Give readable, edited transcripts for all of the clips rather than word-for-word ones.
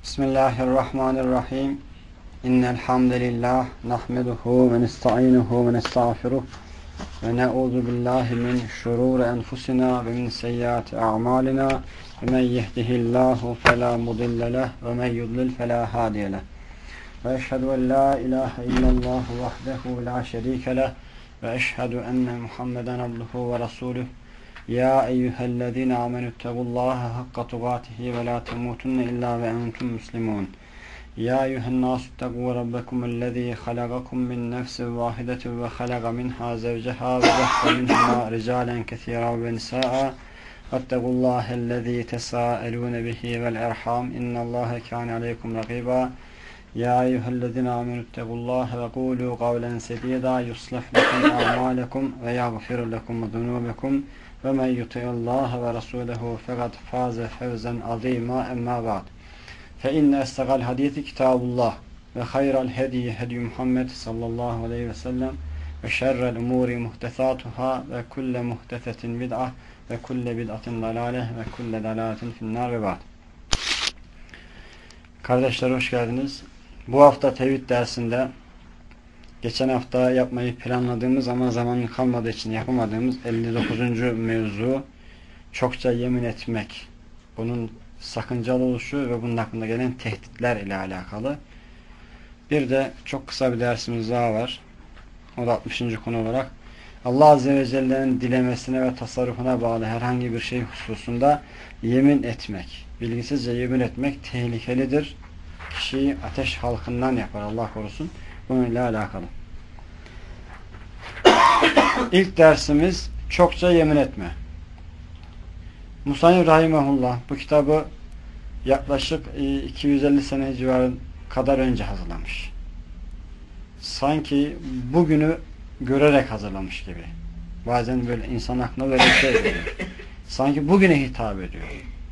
Bismillahirrahmanirrahim. İnnel hamdelellah nahmeduhu ve nestainuhu ve nestağfiruh ve na'udzu billahi min şururi enfusina ve min seyyiati a'malina. Men yehdihillahu fela mudille leh ve men yudlil fela hadiye leh. Ve eşhedü en la ilahe illallah vahdehu la şerike leh ve eşhedü enne Muhammeden abduhu ve resuluh. Ya eyyühellezine amenüttegullaha hakka tugatihi ve la temutunne illa ve entum muslimun. Ya eyyühennâsü ittegû rabbekumellezî halagakum min nefsin vâhidetin ve halaga minhâ zevceha ve zehre minhumâ ricâlen kesîrâ ve nisâ'a. Vettegullâhellezî tesâelûne bihi vel erhâm. İnnallâhe kâne aleykum rakîbâ. Ya eyyühellezine amenüttegullâhe ve kûlû kavlen sedîdâ yuslih lekum a'mâlekum ve yagfir lekum zunûbekum. Ve men yuti'illâhe ve rasûlehu fekad fâze fevzen azîmâ emmâ ba'd. Fe inne estegal hadîsi kitâbullah ve hayral hediyi hediy Muhammed sallallahu aleyhi ve sellem ve şerrel umûri muhtesâtuhâ ve kulle muhtesetin bid'ah ve kulle bid'atin dalâleh ve kulle dalâletin finnâr ve ba'd. Kardeşler hoş geldiniz. Bu hafta tevhid dersinde geçen hafta yapmayı planladığımız ama zamanın kalmadığı için yapamadığımız 59. mevzu çokça yemin etmek. Bunun sakıncalı oluşu ve bunun hakkında gelen tehditler ile alakalı. Bir de çok kısa bir dersimiz daha var. O da 60. konu olarak Allah Azze ve Celle'nin dilemesine ve tasarrufuna bağlı herhangi bir şey hususunda yemin etmek. Bilgisizce yemin etmek tehlikelidir. Kişiyi ateş halkından yapar. Allah korusun. Bununla alakalı. İlk dersimiz çokça yemin etme. Musannif rahimehullah bu kitabı yaklaşık 250 sene civarı kadar önce hazırlamış. Sanki bugünü görerek hazırlamış gibi. Bazen böyle insan aklına böyle bir şey geliyor. Sanki bugüne hitap ediyor.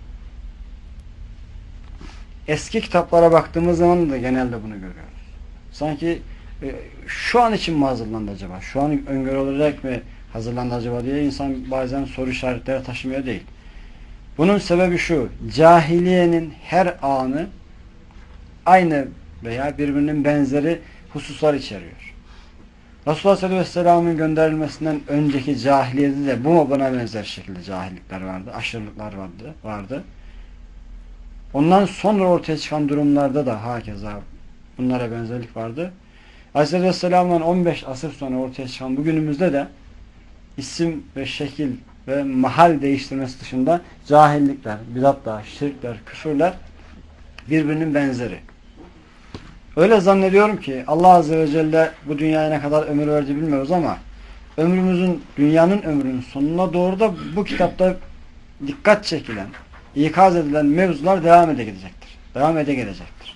Eski kitaplara baktığımız zaman da genelde bunu görüyoruz. Sanki şu an için mi hazırlandı acaba? Şu an öngörülerek mi hazırlandı acaba diye insan bazen soru işaretleri taşımıyor değil. Bunun sebebi şu. Cahiliyenin her anı aynı veya birbirinin benzeri hususlar içeriyor. Resulullah sallallahu aleyhi ve sellem'in gönderilmesinden önceki cahiliyede de buna benzer şekilde cahillikler vardı. Aşırılıklar vardı. Ondan sonra ortaya çıkan durumlarda da hakeza bunlara benzerlik vardı. Aleyhisselam'dan 15 asır sonra ortaya çıkan bugünümüzde de isim ve şekil ve mahal değiştirmesi dışında cahillikler, bidatlar, şirkler, küfürler birbirinin benzeri. Öyle zannediyorum ki Allah Azze ve Celle bu dünyaya ne kadar ömür verdi bilmiyoruz ama dünyanın ömrünün sonuna doğru da bu kitapta dikkat çekilen, ikaz edilen mevzular devam ede gelecektir.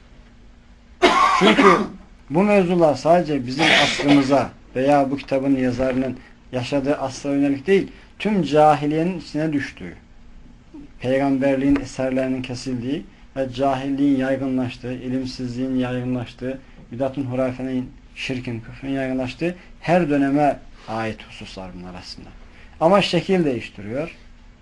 Çünkü bu mevzular sadece bizim asrımıza veya bu kitabın yazarının yaşadığı asra yönelik değil, tüm cahiliyenin içine düştüğü, peygamberliğin eserlerinin kesildiği ve cahilliğin yaygınlaştığı, ilimsizliğin yaygınlaştığı, bidatın, hurafenin, şirkin, küfrün yaygınlaştığı her döneme ait hususlar bunlar aslında. Ama şekil değiştiriyor,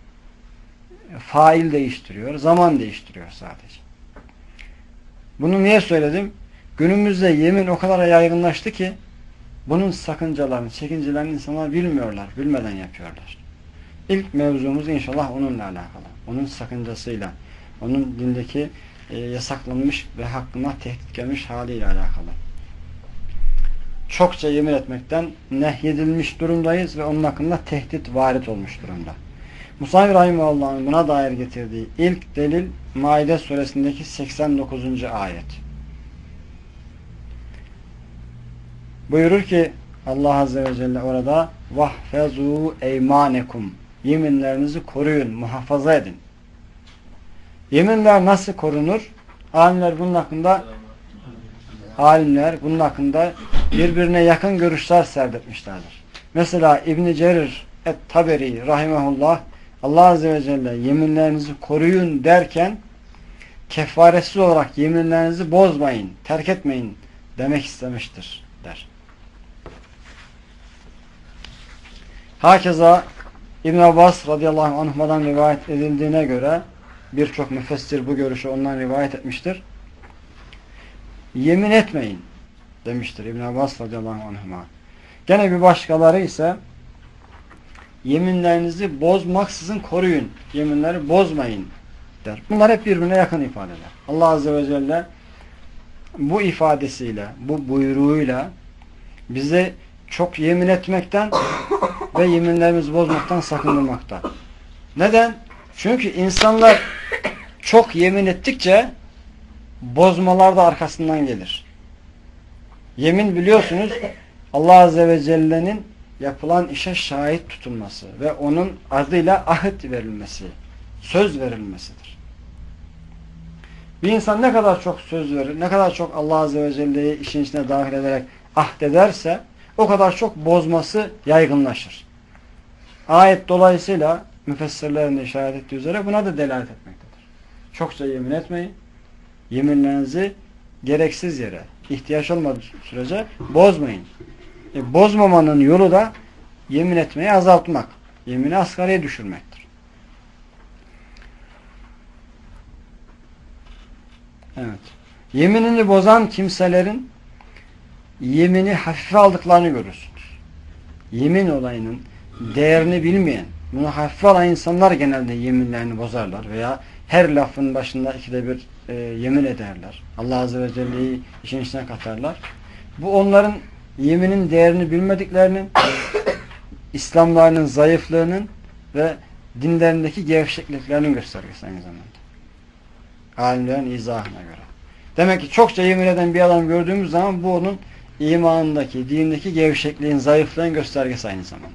fail değiştiriyor, zaman değiştiriyor sadece. Bunu niye söyledim? Günümüzde yemin o kadar yaygınlaştı ki bunun sakıncalarını, çekincelerini insanlar bilmiyorlar, bilmeden yapıyorlar. İlk mevzumuz inşallah onunla alakalı. Onun sakıncasıyla, onun dindeki yasaklanmış ve hakkına tehdit gelmiş haliyle alakalı. Çokça yemin etmekten nehyedilmiş durumdayız ve onun hakkında tehdit varit olmuş durumda. Musannif rahimehullah'ın buna dair getirdiği ilk delil Maide suresindeki 89. ayet. Buyurur ki Allah Azze ve Celle orada vahfezû eymanekum, yeminlerinizi koruyun, muhafaza edin. Yeminler nasıl korunur? Alimler bunun hakkında birbirine yakın görüşler serdetmişlerdir. Mesela İbn Cerir et-Taberi rahimehullah Allah Azze ve Celle yeminlerinizi koruyun derken kefaresiz olarak yeminlerinizi bozmayın, terk etmeyin demek istemiştir der. Hakeza İbn Abbas radıyallahu anh'dan rivayet edildiğine göre birçok müfessir bu görüşü ondan rivayet etmiştir. Yemin etmeyin demiştir İbn Abbas radıyallahu anhuma. Gene bir başkaları ise yeminlerinizi bozmaksızın koruyun. Yeminleri bozmayın der. Bunlar hep birbirine yakın ifadeler. Allah azze ve celle bu ifadesiyle, bu buyruğuyla bize çok yemin etmekten ve yeminlerimizi bozmaktan sakındırmakta. Neden? Çünkü insanlar çok yemin ettikçe bozmalar da arkasından gelir. Yemin biliyorsunuz Allah azze ve celle'nin yapılan işe şahit tutulması ve onun adıyla ahit verilmesi, söz verilmesidir. Bir insan ne kadar çok söz verir, ne kadar çok Allah azze ve celle'yi işin içine dahil ederek ahd ederse o kadar çok bozması yaygınlaşır. Ayet dolayısıyla müfessirlerin de işaret ettiği üzere buna da delalet etmektedir. Çokça yemin etmeyin. Yeminlerinizi gereksiz yere, ihtiyaç olmadığı sürece bozmayın. Bozmamanın yolu da yemin etmeyi azaltmak. Yemini asgariye düşürmektir. Evet. Yeminini bozan kimselerin yemini hafife aldıklarını görürsünüz. Yemin olayının değerini bilmeyen, bunu hafife alan insanlar genelde yeminlerini bozarlar veya her lafın başında ikide bir yemin ederler. Allah azze ve celle'yi işin içine katarlar. Bu onların yeminin değerini bilmediklerinin, İslamlarının zayıflığının ve dinlerindeki gevşekliklerinin göstergesi aynı zamanda. Alimlerin izahına göre. Demek ki çokça yemin eden bir adam gördüğümüz zaman bu onun imanındaki, dindeki gevşekliğin, zayıflığın göstergesi aynı zamanda.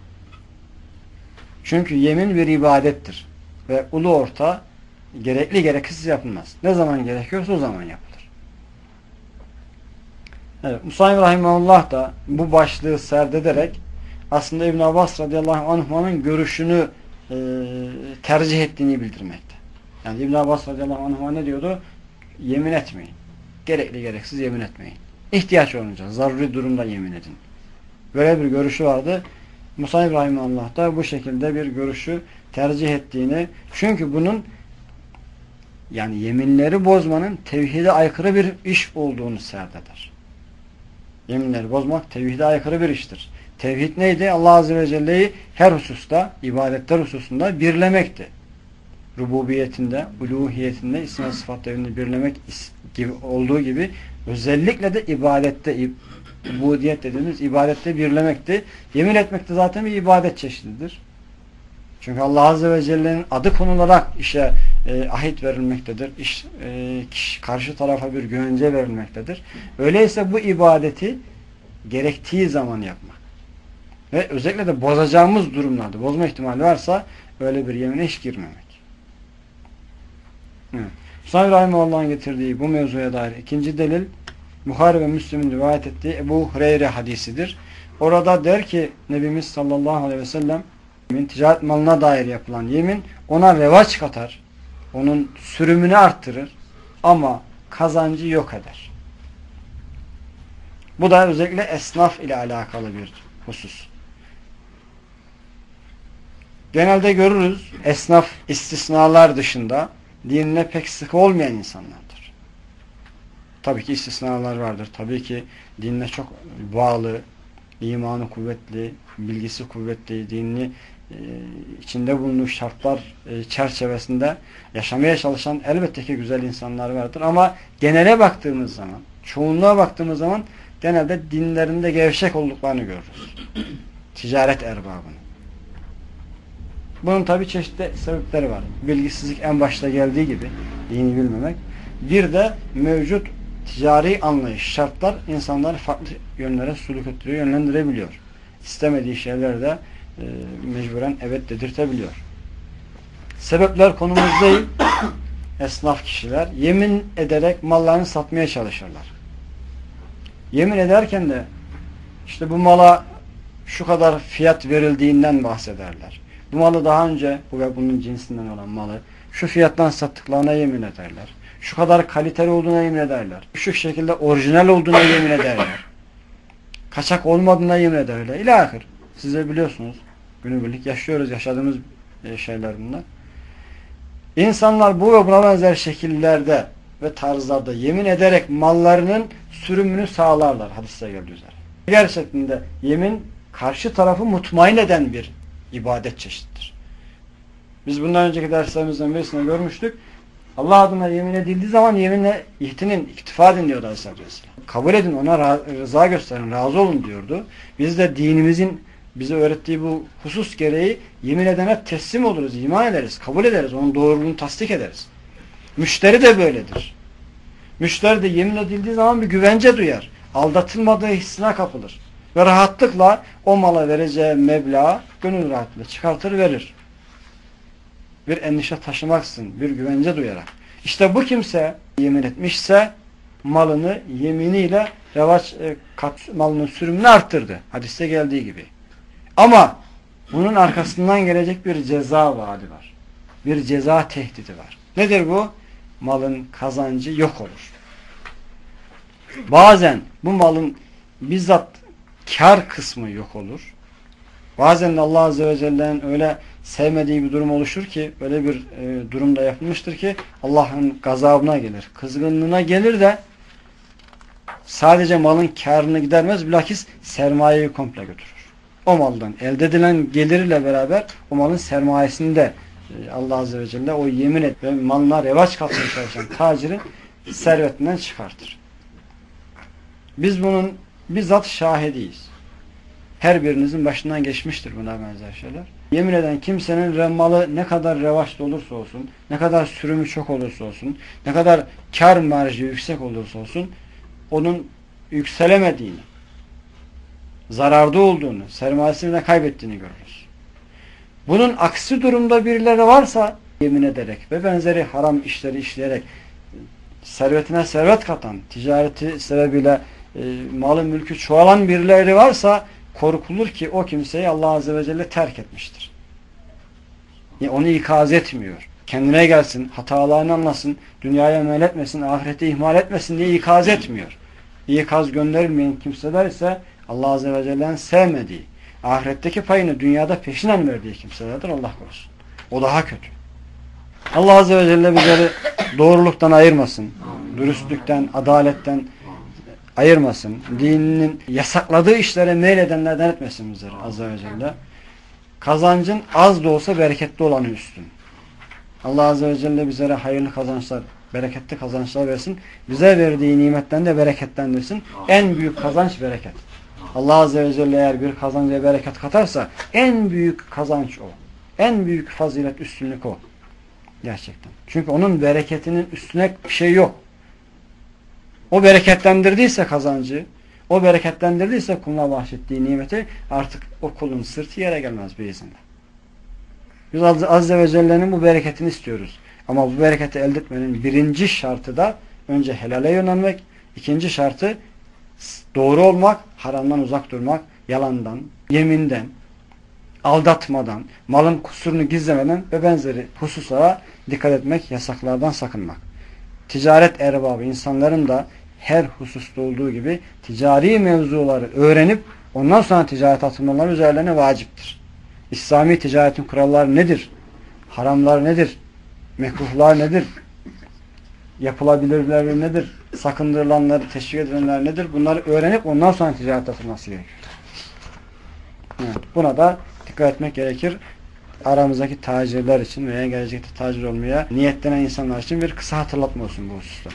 Çünkü yemin bir ibadettir. Ve ulu orta gerekli gereksiz yapılmaz. Ne zaman gerekiyorsa o zaman yapılır. Evet, Musayib Rahimahullah da bu başlığı serdederek aslında İbn Abbas radıyallahu anh'ın görüşünü tercih ettiğini bildirmekte. Yani İbn Abbas radıyallahu anh ne diyordu? Yemin etmeyin. Gerekli gereksiz yemin etmeyin. İhtiyaç olunca, zaruri durumda yemin edin. Böyle bir görüşü vardı. Musayib Rahimahullah da bu şekilde bir görüşü tercih ettiğini, çünkü bunun yani yeminleri bozmanın tevhide aykırı bir iş olduğunu serdeder. Yeminleri bozmak tevhide aykırı bir iştir. Tevhid neydi? Allah azze ve celle'yi her hususta, ibadetler hususunda birlemekti. Rububiyetinde, uluhiyetinde, isim ve sıfatlarını birlemek gibi olduğu gibi özellikle de ibadette, ubudiyet dediğimiz ibadette birlemekti. Yemin etmek de zaten bir ibadet çeşididir. Çünkü Allah azze ve celle'nin adı konularak işe ahit verilmektedir. Karşı tarafa bir güvence verilmektedir. Öyleyse bu ibadeti gerektiği zaman yapmak. Ve özellikle de bozacağımız durumlarda, bozma ihtimali varsa öyle bir yemine hiç girmemek. Evet. Musayyib Rahimahullah'ın getirdiği bu mevzuya dair ikinci delil, Buhari ve Müslim'in rivayet ettiği Ebu Hureyre hadisidir. Orada der ki Nebimiz sallallahu aleyhi ve sellem, ticaret malına dair yapılan yemin ona revaç katar, onun sürümünü arttırır ama kazancı yok eder. Bu da özellikle esnaf ile alakalı bir husus. Genelde görürüz, esnaf istisnalar dışında dinine pek sıkı olmayan insanlardır. Tabii ki istisnalar vardır. Tabii ki dinine çok bağlı, imanı kuvvetli, bilgisi kuvvetli, dinini içinde bulunduğu şartlar çerçevesinde yaşamaya çalışan elbette ki güzel insanlar vardır. Ama genele baktığımız zaman, çoğunluğa baktığımız zaman genelde dinlerinde gevşek olduklarını görürüz. Ticaret erbabının. Bunun tabii çeşitli sebepleri var. Bilgisizlik en başta geldiği gibi, dini bilmemek. Bir de mevcut ticari anlayış, şartlar insanları farklı yönlere suluk ettiriyor, yönlendirebiliyor. İstemediği şeyler de mecburen evet dedirtebiliyor. Sebepler konumuz değil. Esnaf kişiler yemin ederek mallarını satmaya çalışırlar. Yemin ederken de işte bu mala şu kadar fiyat verildiğinden bahsederler. Bu malı daha önce, bu ve bunun cinsinden olan malı şu fiyattan sattıklarına yemin ederler. Şu kadar kaliteli olduğuna yemin ederler. Şu şekilde orijinal olduğuna yemin ederler. Kaçak olmadığına yemin ederler. İlahir. Siz de biliyorsunuz. Günübirlik yaşıyoruz. Yaşadığımız şeyler bunlar. İnsanlar bu ve buna benzer şekillerde ve tarzlarda yemin ederek mallarının sürümünü sağlarlar. Hadiste geldiği üzere. Gerçekten de yemin karşı tarafı mutmain eden bir ibadet çeşididir. Biz bundan önceki derslerimizden birisinde görmüştük. Allah adına yemin edildiği zaman yeminle ihtinin, iktifa edin diyordu Aleyhisselatü Vesselam. Kabul edin, ona rıza gösterin, razı olun diyordu. Biz de dinimizin bize öğrettiği bu husus gereği yemin edene teslim oluruz, iman ederiz, kabul ederiz, onun doğruluğunu tasdik ederiz. Müşteri de böyledir. Müşteri de yemin edildiği zaman bir güvence duyar. Aldatılmadığı hissine kapılır. Ve rahatlıkla o mala vereceği meblağı gönül rahatlığıyla çıkartır verir. Bir endişe taşımaksın, bir güvence duyarak. İşte bu kimse yemin etmişse malını yeminiyle malının sürümünü arttırdı. Hadiste geldiği gibi. Ama bunun arkasından gelecek bir ceza vaadi var. Bir ceza tehdidi var. Nedir bu? Malın kazancı yok olur. Bazen bu malın bizzat kar kısmı yok olur. Bazen de Allah Azze ve Celle'nin öyle sevmediği bir durum oluşur ki, öyle bir durumda yapılmıştır ki Allah'ın gazabına gelir, kızgınlığına gelir de sadece malın karını gidermez, bilakis sermayeyi komple götürür. O maldan elde edilen gelirle beraber o malın sermayesini de Allah Azze ve Celle o yemin et ve malına revaç katmaya çalışan tacirin servetinden çıkartır. Biz bunun bizzat şahidiyiz. Her birinizin başından geçmiştir buna benzer şeyler. Yemin eden kimsenin malı ne kadar revaçta olursa olsun, ne kadar sürümü çok olursa olsun, ne kadar kar marjı yüksek olursa olsun, onun yükselemediğini, zararda olduğunu, sermayesini de kaybettiğini görürüz. Bunun aksi durumda birileri varsa yemin ederek ve benzeri haram işleri işleyerek servetine servet katan, ticareti sebebiyle malı mülkü çoğalan birileri varsa korkulur ki o kimseyi Allah Azze ve Celle terk etmiştir. Yani onu ikaz etmiyor. Kendine gelsin, hatalarını anlasın, dünyaya meyletmesin, ahireti ihmal etmesin diye ikaz etmiyor. İkaz gönderilmeyen kimseler ise Allah Azze ve Celle'nin sevmediği, ahiretteki payını dünyada peşinen verdiği kimselerdir, Allah korusun. O daha kötü. Allah Azze ve Celle bizleri doğruluktan ayırmasın, dürüstlükten, adaletten ayırmasın, dininin yasakladığı işlere meyledenlerden etmesin bizleri Azze ve Celle. Kazancın az da olsa bereketli olanı üstün. Allah Azze ve Celle bizlere hayırlı kazançlar, bereketli kazançlar versin. Bize verdiği nimetten de bereketlendirsin. En büyük kazanç bereket. Allah Azze ve Celle eğer bir kazanca bereket katarsa en büyük kazanç o. En büyük fazilet, üstünlük o. Gerçekten. Çünkü onun bereketinin üstüne bir şey yok. O bereketlendirdiyse kazancı, o bereketlendirdiyse kuluna bahşettiği nimeti artık o kulun sırtı yere gelmez biiznillah. Biz Azze ve Celle'nin bu bereketini istiyoruz. Ama bu bereketi elde etmenin birinci şartı da önce helale yönelmek, ikinci şartı doğru olmak, haramdan uzak durmak, yalandan, yeminden, aldatmadan, malın kusurunu gizlemeden ve benzeri hususlara dikkat etmek, yasaklardan sakınmak. Ticaret erbabı insanların da her hususta olduğu gibi ticari mevzuları öğrenip ondan sonra ticaret atılmaları üzerlerine vaciptir. İslami ticaretin kuralları nedir? Haramlar nedir? Mekruhlar nedir? Yapılabilirler nedir? Sakındırılanları, teşvik edilenler nedir? Bunları öğrenip ondan sonra ticaret atılması gerekir. Evet, buna da dikkat etmek gerekir. Aramızdaki tacirler için veya gelecekte tacir olmaya niyetlenen insanlar için bir kısa hatırlatma olsun bu hususta.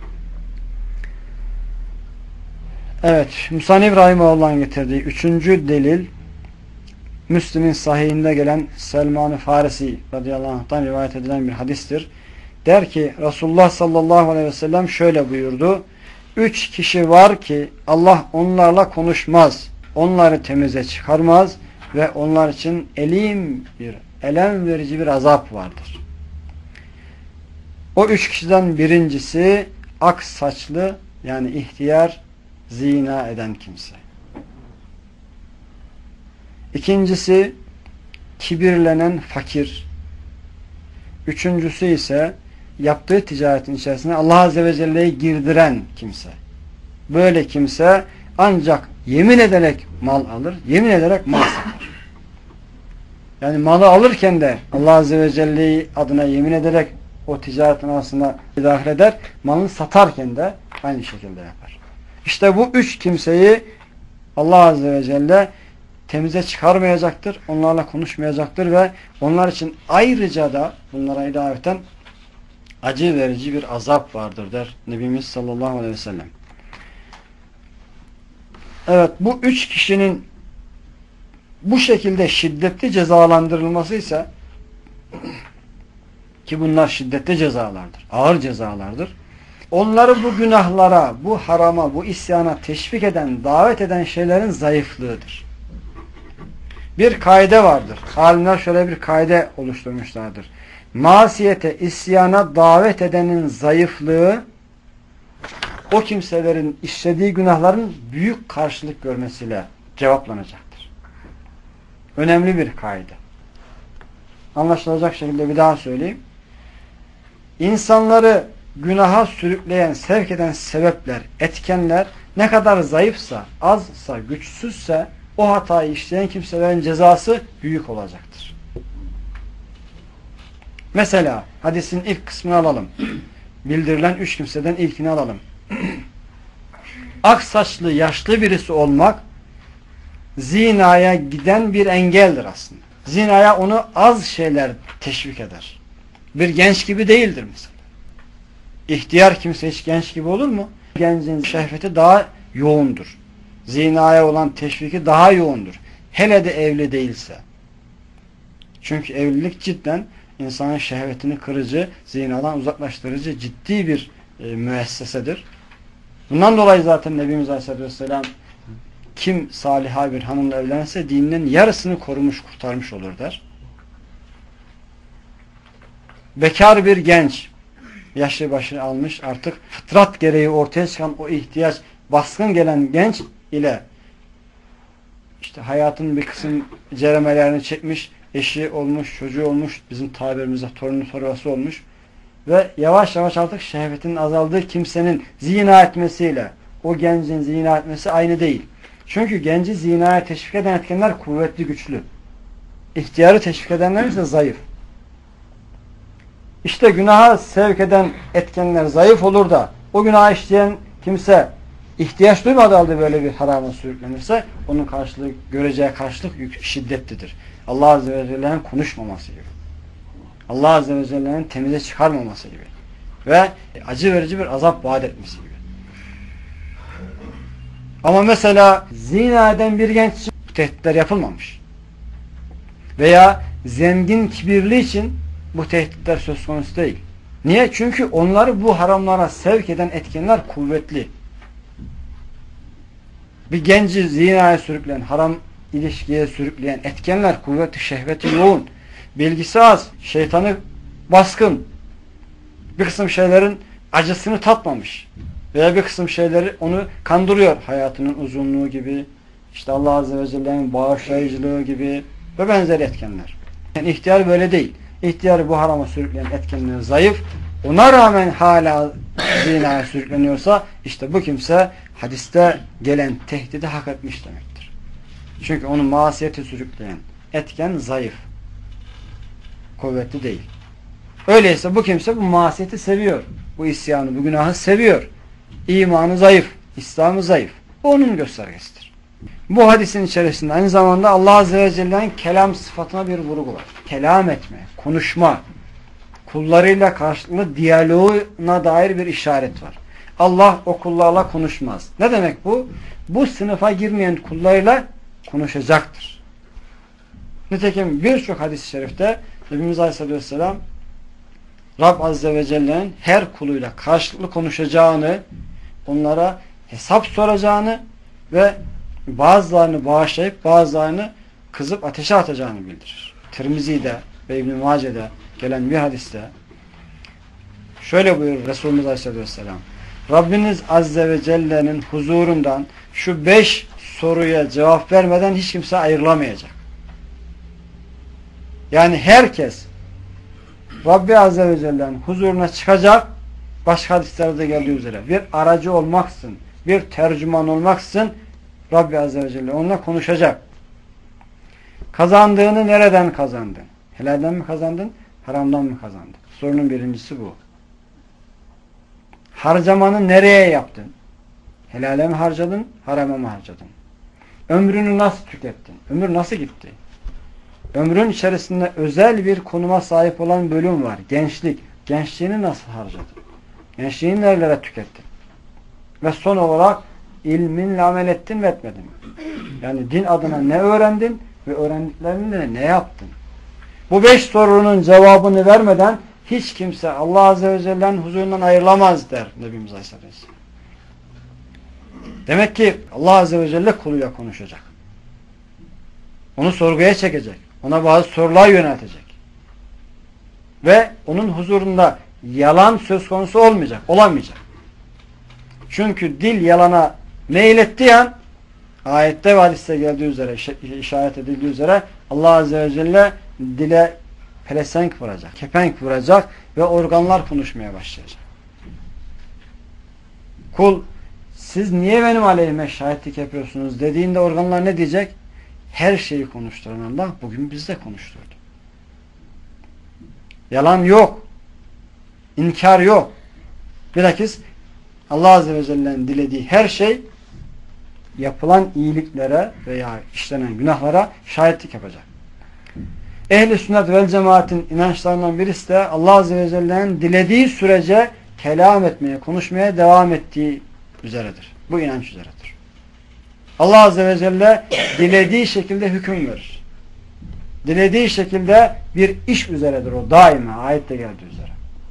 Evet, Musannif Rahimahullah'ın getirdiği üçüncü delil, Müslim'in sahihinde gelen Selman-ı Farisi radıyallahu anh'tan rivayet edilen bir hadistir. Der ki, Resulullah sallallahu aleyhi ve sellem şöyle buyurdu: 3 kişi var ki Allah onlarla konuşmaz, onları temize çıkarmaz ve onlar için elem verici bir azap vardır. O 3 kişiden birincisi ak saçlı, yani ihtiyar, zina eden kimse. İkincisi kibirlenen fakir. Üçüncüsü ise yaptığı ticaretin içerisine Allah Azze ve Celle'yi girdiren kimse. Böyle kimse ancak yemin ederek mal alır, yemin ederek mal satar. Yani malı alırken de Allah Azze ve Celle adına yemin ederek o ticaretin arasına dahil eder. Malını satarken de aynı şekilde yapar. İşte bu üç kimseyi Allah Azze ve Celle temize çıkarmayacaktır. Onlarla konuşmayacaktır ve onlar için ayrıca da bunlara ilaveten acı verici bir azap vardır der Nebimiz sallallahu aleyhi ve sellem. Evet, bu üç kişinin bu şekilde şiddetli cezalandırılması ise ki bunlar şiddetli cezalardır, ağır cezalardır. Onları bu günahlara, bu harama, bu isyana teşvik eden, davet eden şeylerin zayıflığıdır. Bir kaide vardır. Alimler şöyle bir kaide oluşturmuşlardır. Masiyete, isyana davet edenin zayıflığı o kimselerin işlediği günahların büyük karşılık görmesiyle cevaplanacaktır. Önemli bir kaide. Anlaşılacak şekilde bir daha söyleyeyim. İnsanları günaha sürükleyen, sevk eden sebepler, etkenler ne kadar zayıfsa, azsa, güçsüzse o hatayı işleyen kimselerin cezası büyük olacaktır. Mesela hadisin ilk kısmını alalım. Bildirilen üç kimseden ilkini alalım. Ak saçlı, yaşlı birisi olmak zinaya giden bir engeldir aslında. Zinaya onu az şeyler teşvik eder. Bir genç gibi değildir mesela. İhtiyar kimse hiç genç gibi olur mu? Gencin şehveti daha yoğundur. Zinaya olan teşviki daha yoğundur. Hele de evli değilse. Çünkü evlilik cidden insanın şehvetini kırıcı, zinadan uzaklaştırıcı ciddi bir müessesedir. Bundan dolayı zaten Nebimiz Aleyhisselatü Vesselam kim saliha bir hanımla evlenirse dininin yarısını korumuş, kurtarmış olur der. Bekar bir genç, yaşlı başını almış, artık fıtrat gereği ortaya çıkan o ihtiyaç, baskın gelen genç ile işte hayatın bir kısım ceremelerini çekmiş, eşi olmuş, çocuğu olmuş, bizim tabirimizde torunu torbası olmuş ve yavaş yavaş artık şehvetinin azaldığı kimsenin zina etmesiyle o gencin zina etmesi aynı değil. Çünkü genci zinaya teşvik eden etkenler kuvvetli, güçlü. İhtiyarı teşvik edenler ise zayıf. İşte günaha sevk eden etkenler zayıf olur da o günah işleyen kimse ihtiyaç duymadığı halde böyle bir harama sürüklenirse onun karşılığı, göreceği karşılık şiddetlidir. Allah Azze ve Celle'nin konuşmaması gibi. Allah Azze ve Celle'nin temize çıkarmaması gibi. Ve acı verici bir azap vaat etmesi gibi. Ama mesela zina eden bir genç için bu tehditler yapılmamış. Veya zengin kibirli için bu tehditler söz konusu değil. Niye? Çünkü onları bu haramlara sevk eden etkenler kuvvetli. Bir genci zinaya sürükleyen, haram ilişkiye sürükleyen etkenler kuvvetli, şehveti yoğun, bilgisi az, şeytanı baskın, bir kısım şeylerin acısını tatmamış veya bir kısım şeyleri onu kandırıyor. Hayatının uzunluğu gibi, işte Allah Azze ve Celle'nin bağışlayıcılığı gibi ve benzeri etkenler. Yani ihtiyar böyle değil. İhtiyarı bu harama sürükleyen etkenler zayıf. Ona rağmen hala zinaya sürükleniyorsa işte bu kimse hadiste gelen tehdidi hak etmiş demektir. Çünkü onu masiyete sürükleyen etken zayıf. Kuvvetli değil. Öyleyse bu kimse bu masiyeti seviyor. Bu isyanı, bu günahı seviyor. İmanı zayıf, İslam'ı zayıf. Bu onun göstergesidir. Bu hadisin içerisinde aynı zamanda Allah Azze ve Celle'nin kelam sıfatına bir vurgu var. Kelam etme, konuşma, kullarıyla karşılıklı diyaloğuna dair bir işaret var. Allah o kullarla konuşmaz. Ne demek bu? Bu sınıfa girmeyen kullarıyla konuşacaktır. Nitekim birçok hadis-i şerifte Nebimiz Aleyhisselatü Vesselam Rab Azze ve Celle'nin her kuluyla karşılıklı konuşacağını, onlara hesap soracağını ve bazılarını bağışlayıp bazılarını kızıp ateşe atacağını bildirir. Tirmizi'de ve İbn-i Mace'de gelen bir hadiste şöyle buyurur Resulümüz Aleyhisselatü Vesselam: Rabbiniz Azze ve Celle'nin huzurundan şu 5 soruya cevap vermeden hiç kimse ayrılamayacak. Yani herkes Rabbi Azze ve Celle'nin huzuruna çıkacak, başka hadislerde geldiği üzere bir aracı olmaksın, bir tercüman olmaksın Rabbi Azze ve Celle onunla konuşacak. Kazandığını nereden kazandın? Helalden mi kazandın? Haramdan mı kazandın? Sorunun birincisi bu. Harcamanı nereye yaptın? Helale mi harcadın? Harama mı harcadın? Ömrünü nasıl tükettin? Ömür nasıl gitti? Ömrün içerisinde özel bir konuma sahip olan bölüm var. Gençlik. Gençliğini nasıl harcadın? Gençliğini nerelere tükettin? Ve son olarak ilminle amel ettin mi etmedin mi? Yani din adına ne öğrendin ve öğrendiklerinle ne yaptın? Bu 5 sorunun cevabını vermeden hiç kimse Allah Azze ve Celle'nin huzurundan ayrılamaz der Nebimiz Aleyhisselam. Demek ki Allah Azze ve Celle kuluyla konuşacak. Onu sorguya çekecek. Ona bazı sorular yöneltecek. Ve onun huzurunda yalan söz konusu olmayacak. Olamayacak. Çünkü dil yalana meylettiği an ayette ve hadiste geldiği üzere, işaret edildiği üzere Allah Azze ve Celle dile pelesenk vuracak, kepenk vuracak ve organlar konuşmaya başlayacak. Kul siz niye benim aleyhime şahitlik yapıyorsunuz dediğinde organlar ne diyecek? Her şeyi konuşturan Allah bugün bizde konuşturdu. Yalan yok. İnkar yok. Bilakis Allah Azze ve Celle'nin dilediği her şey yapılan iyiliklere veya işlenen günahlara şahitlik yapacak. Ehl-i sünnet vel cemaatin inançlarından birisi de Allah Azze ve Celle'nin dilediği sürece kelam etmeye, konuşmaya devam ettiği üzeredir. Bu inanç üzeredir. Allah Azze ve Celle dilediği şekilde hüküm verir. Dilediği şekilde bir iş üzeredir o daima. Ayette geldiği üzere.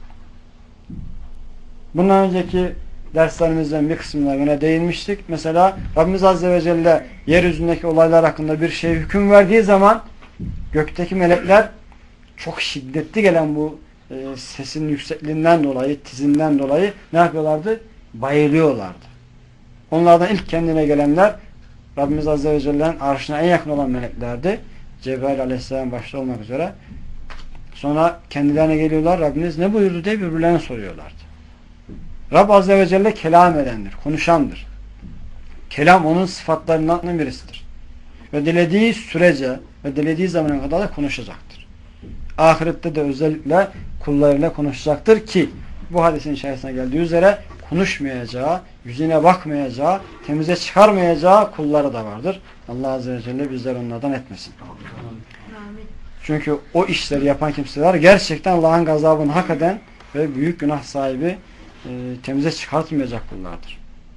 Bundan önceki derslerimizden bir kısımlarına değinmiştik. Mesela Rabbimiz Azze ve Celle yeryüzündeki olaylar hakkında bir şey hüküm verdiği zaman gökteki melekler çok şiddetli gelen bu sesin yüksekliğinden dolayı, tizinden dolayı ne yapıyorlardı? Bayılıyorlardı. Onlardan ilk kendine gelenler Rabbimiz Azze ve Celle'nin arşına en yakın olan meleklerdi. Cebrail Aleyhisselam başta olmak üzere. Sonra kendilerine geliyorlar. Rabbiniz ne buyurdu diye birbirlerine soruyorlardı. Rab Azze ve Celle kelam edendir, konuşandır. Kelam onun sıfatlarından birisidir. Ve dilediği sürece ve dilediği zamana kadar da konuşacaktır. Ahirette de özellikle kullarıyla konuşacaktır ki bu hadisin içerisine geldiği üzere konuşmayacağı, yüzüne bakmayacağı, temize çıkarmayacağı kulları da vardır. Allah Azze ve Celle bizler onlardan etmesin. Çünkü o işleri yapan kimseler gerçekten Allah'ın gazabını hak eden ve büyük günah sahibi, temize çıkartmayacak kullardır.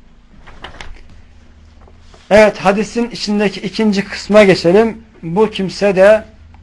Evet, hadisin içindeki ikinci kısma geçelim. Bu kimse de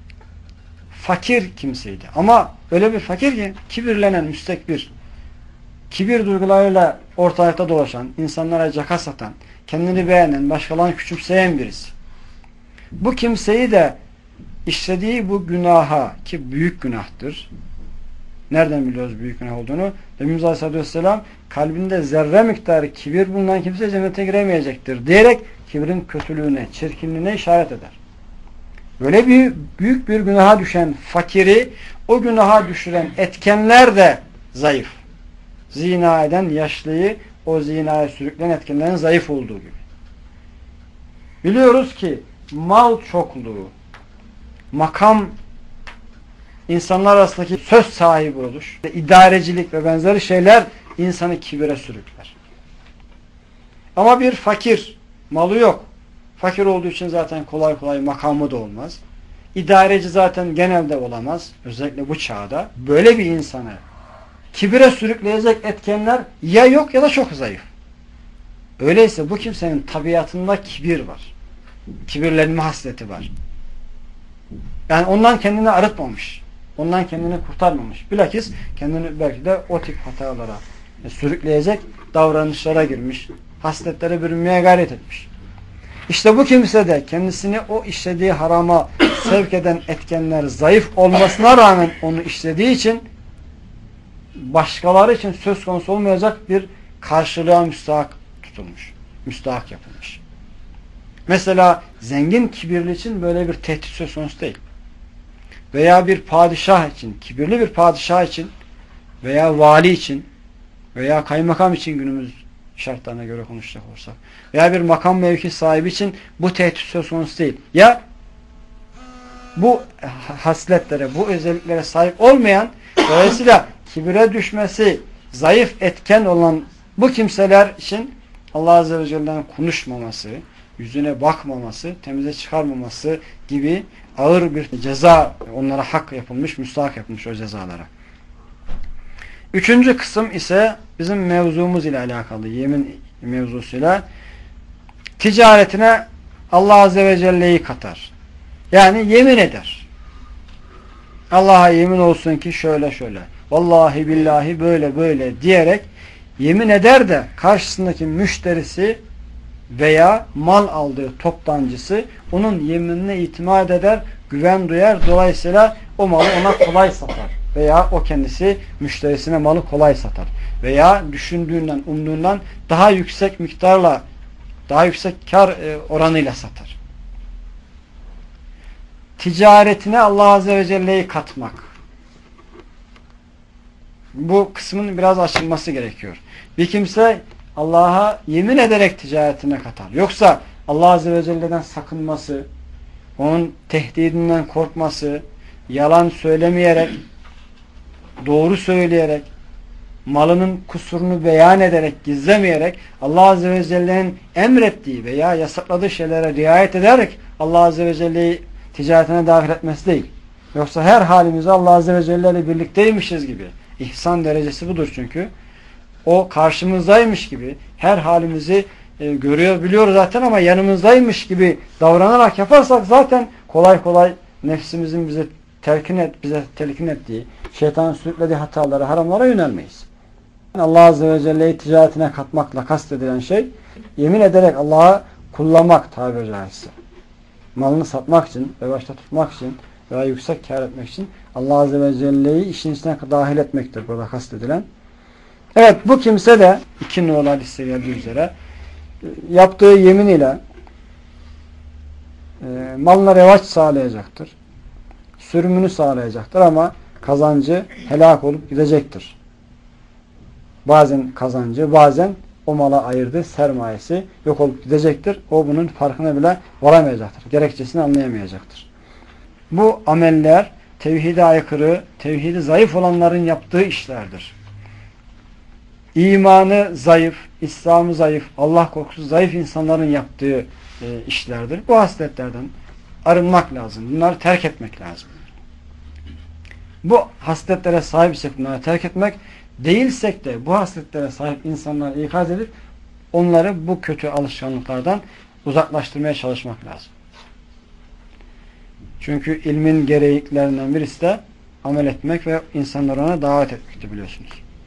fakir kimseydi. Ama öyle bir fakir ki kibirlenen, müstekbir, kibir duygularıyla ortalıkta dolaşan, insanlara caka satan, kendini beğenen, başkalarını küçümseyen birisi. Bu kimseyi de işlediği bu günaha, ki büyük günahtır. Nereden biliyoruz büyük günah olduğunu? Nebimiz Aleyhisselatü Vesselam kalbinde zerre miktarı kibir bulunan kimse cennete giremeyecektir diyerek kibrin kötülüğüne, çirkinliğine işaret eder. Böyle büyük bir günaha düşen fakiri o günaha düşüren etkenler de zayıf. Zina eden yaşlıyı o zinaya sürükleyen etkenlerin zayıf olduğu gibi. Biliyoruz ki mal çokluğu, makam, insanlar arasındaki söz sahibi oluş, idarecilik ve benzeri şeyler insanı kibire sürükler. Ama bir fakir, malı yok. Fakir olduğu için zaten kolay kolay makamı da olmaz. İdareci zaten genelde olamaz. Özellikle bu çağda. Böyle bir insanı kibire sürükleyecek etkenler ya yok ya da çok zayıf. Öyleyse bu kimsenin tabiatında kibir var. Kibirlenme hasleti var. Yani ondan kendini arıtmamış. Ondan kendini kurtarmamış. Bilakis kendini belki de o tip hatalara sürükleyecek davranışlara girmiş. Hasletlere bürünmeye gayret etmiş. İşte bu kimse de kendisini o işlediği harama sevk eden etkenler zayıf olmasına rağmen onu işlediği için başkaları için söz konusu olmayacak bir karşılığa müstahak tutulmuş. Müstahak yapılmış. Mesela zengin kibirli için böyle bir tehdit söz konusu değil. Veya bir padişah için, kibirli bir padişah için veya vali için veya kaymakam için günümüz şartlarına göre konuşacak olursak veya bir makam mevki sahibi için bu tehdit söz konusu değil. Ya bu hasletlere, bu özelliklere sahip olmayan, dolayısıyla kibire düşmesi zayıf etken olan bu kimseler için Allah Azze ve Celle'nin konuşmaması, yüzüne bakmaması, temize çıkarmaması gibi ağır bir ceza onlara hak yapılmış, müstahak yapılmış o cezalara. Üçüncü kısım ise bizim mevzumuz ile alakalı, yemin mevzusuyla. Ticaretine Allah Azze ve Celle'yi katar. Yani yemin eder. Allah'a yemin olsun ki şöyle şöyle, vallahi billahi böyle böyle diyerek yemin eder de karşısındaki müşterisi veya mal aldığı toptancısı onun yeminine itimat eder, güven duyar. Dolayısıyla o malı ona kolay satar. Veya o kendisi müşterisine malı kolay satar. Veya düşündüğünden, umduğundan daha yüksek miktarla, daha yüksek kar oranıyla satar. Ticaretine Allah Azze ve Celle'yi katmak. Bu kısmın biraz açılması gerekiyor. Bir kimse Allah'a yemin ederek ticaretine katar. Yoksa Allah Azze ve Celle'den sakınması, onun tehdidinden korkması, yalan söylemeyerek, doğru söyleyerek, malının kusurunu beyan ederek, gizlemeyerek, Allah Azze ve Celle'nin emrettiği veya yasakladığı şeylere riayet ederek Allah Azze ve Celle'yi ticaretine dahil etmesi değil. Yoksa her halimizde Allah Azze ve Celle ile birlikteymişiz gibi. İhsan derecesi budur çünkü. O karşımızdaymış gibi her halimizi görüyor, biliyor zaten ama yanımızdaymış gibi davranarak yaparsak zaten kolay kolay nefsimizin bize telkin ettiği, şeytanın sürüklediği hatalara, haramlara yönelmeyiz. Allah Azze ve Celle'yi ticaretine katmakla kastedilen şey, yemin ederek Allah'a kullanmak tabiri caizse. Malını satmak için ve başta tutmak için veya yüksek kâr etmek için Allah Azze ve Celle'yi işin içine dahil etmektir burada kastedilen. Evet, bu kimse de 2 numaralı hadiste geldiği üzere yaptığı yemin ile malına revaç sağlayacaktır. Sürümünü sağlayacaktır ama kazancı helak olup gidecektir. Bazen kazancı, bazen o mala ayırdığı sermayesi yok olup gidecektir. O bunun farkına bile varamayacaktır. Gerekçesini anlayamayacaktır. Bu ameller tevhide aykırı, tevhidi zayıf olanların yaptığı işlerdir. İmanı zayıf, İslam'ı zayıf, Allah korkusu zayıf insanların yaptığı işlerdir. Bu hasletlerden arınmak lazım. Bunları terk etmek lazım. Bu hasletlere sahipsek bunları terk etmek, değilsek de bu hasletlere sahip insanları ikaz edip onları bu kötü alışkanlıklardan uzaklaştırmaya çalışmak lazım. Çünkü ilmin gereklerinden birisi de amel etmek ve insanları ona davet etmekti, biliyorsunuz.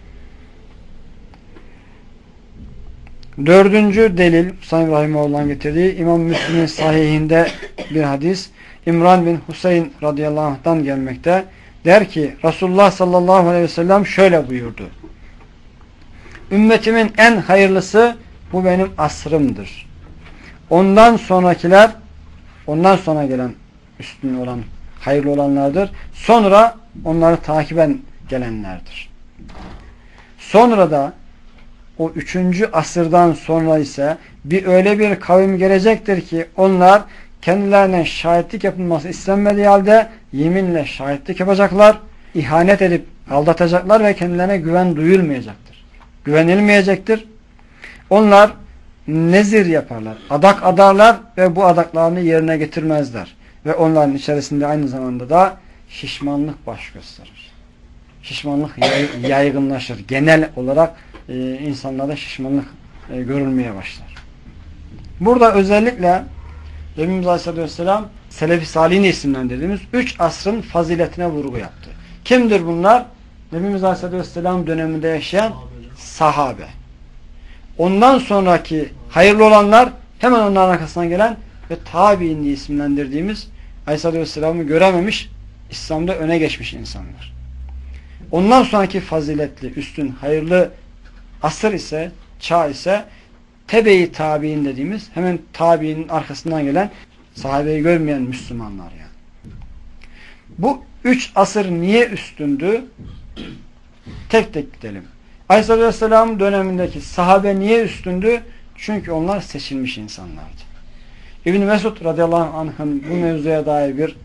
4. delil Sayın Rahimahullah'ın getirdiği İmam Müslim'in sahihinde bir hadis, İmran bin Huseyn radıyallahu anh'tan gelmekte. Der ki Resulullah sallallahu aleyhi ve sellem şöyle buyurdu. Ümmetimin en hayırlısı bu benim asrımdır. Ondan sonra gelen üstün olan, hayırlı olanlardır. Sonra onları takiben gelenlerdir. Sonra da o 3. asırdan sonra ise öyle bir kavim gelecektir ki onlar kendilerine şahitlik yapılması istenmediği halde yeminle şahitlik yapacaklar, ihanet edip aldatacaklar ve kendilerine güven duyulmayacaktır. Güvenilmeyecektir. Onlar nezir yaparlar, adak adarlar ve bu adaklarını yerine getirmezler. Ve onların içerisinde aynı zamanda da şişmanlık baş gösterir. Şişmanlık yaygınlaşır. Genel olarak insanlarda şişmanlık görülmeye başlar. Burada özellikle Nebimiz Aleyhisselatü Vesselam Selefi Salih'ini isimlendirdiğimiz 3 asrın faziletine vurgu yaptı. Kimdir bunlar? Nebimiz Aleyhisselatü Vesselam döneminde yaşayan sahabe. Ondan sonraki hayırlı olanlar hemen onların arkasından gelen ve tabi'in diye isimlendirdiğimiz Aleyhisselatü Vesselam'ı görememiş, İslam'da öne geçmiş insanlar. Ondan sonraki faziletli, üstün, hayırlı asır ise, çağ ise tebe-i tabi'in dediğimiz hemen tabi'nin arkasından gelen sahabeyi görmeyen Müslümanlar yani. Bu 3 asır niye üstündü? Tek tek gidelim. Aleyhisselatü Vesselam dönemindeki sahabe niye üstündü? Çünkü onlar seçilmiş insanlardı. İbn-i Mesud radıyallahu anh'ın bu mevzuya dair bir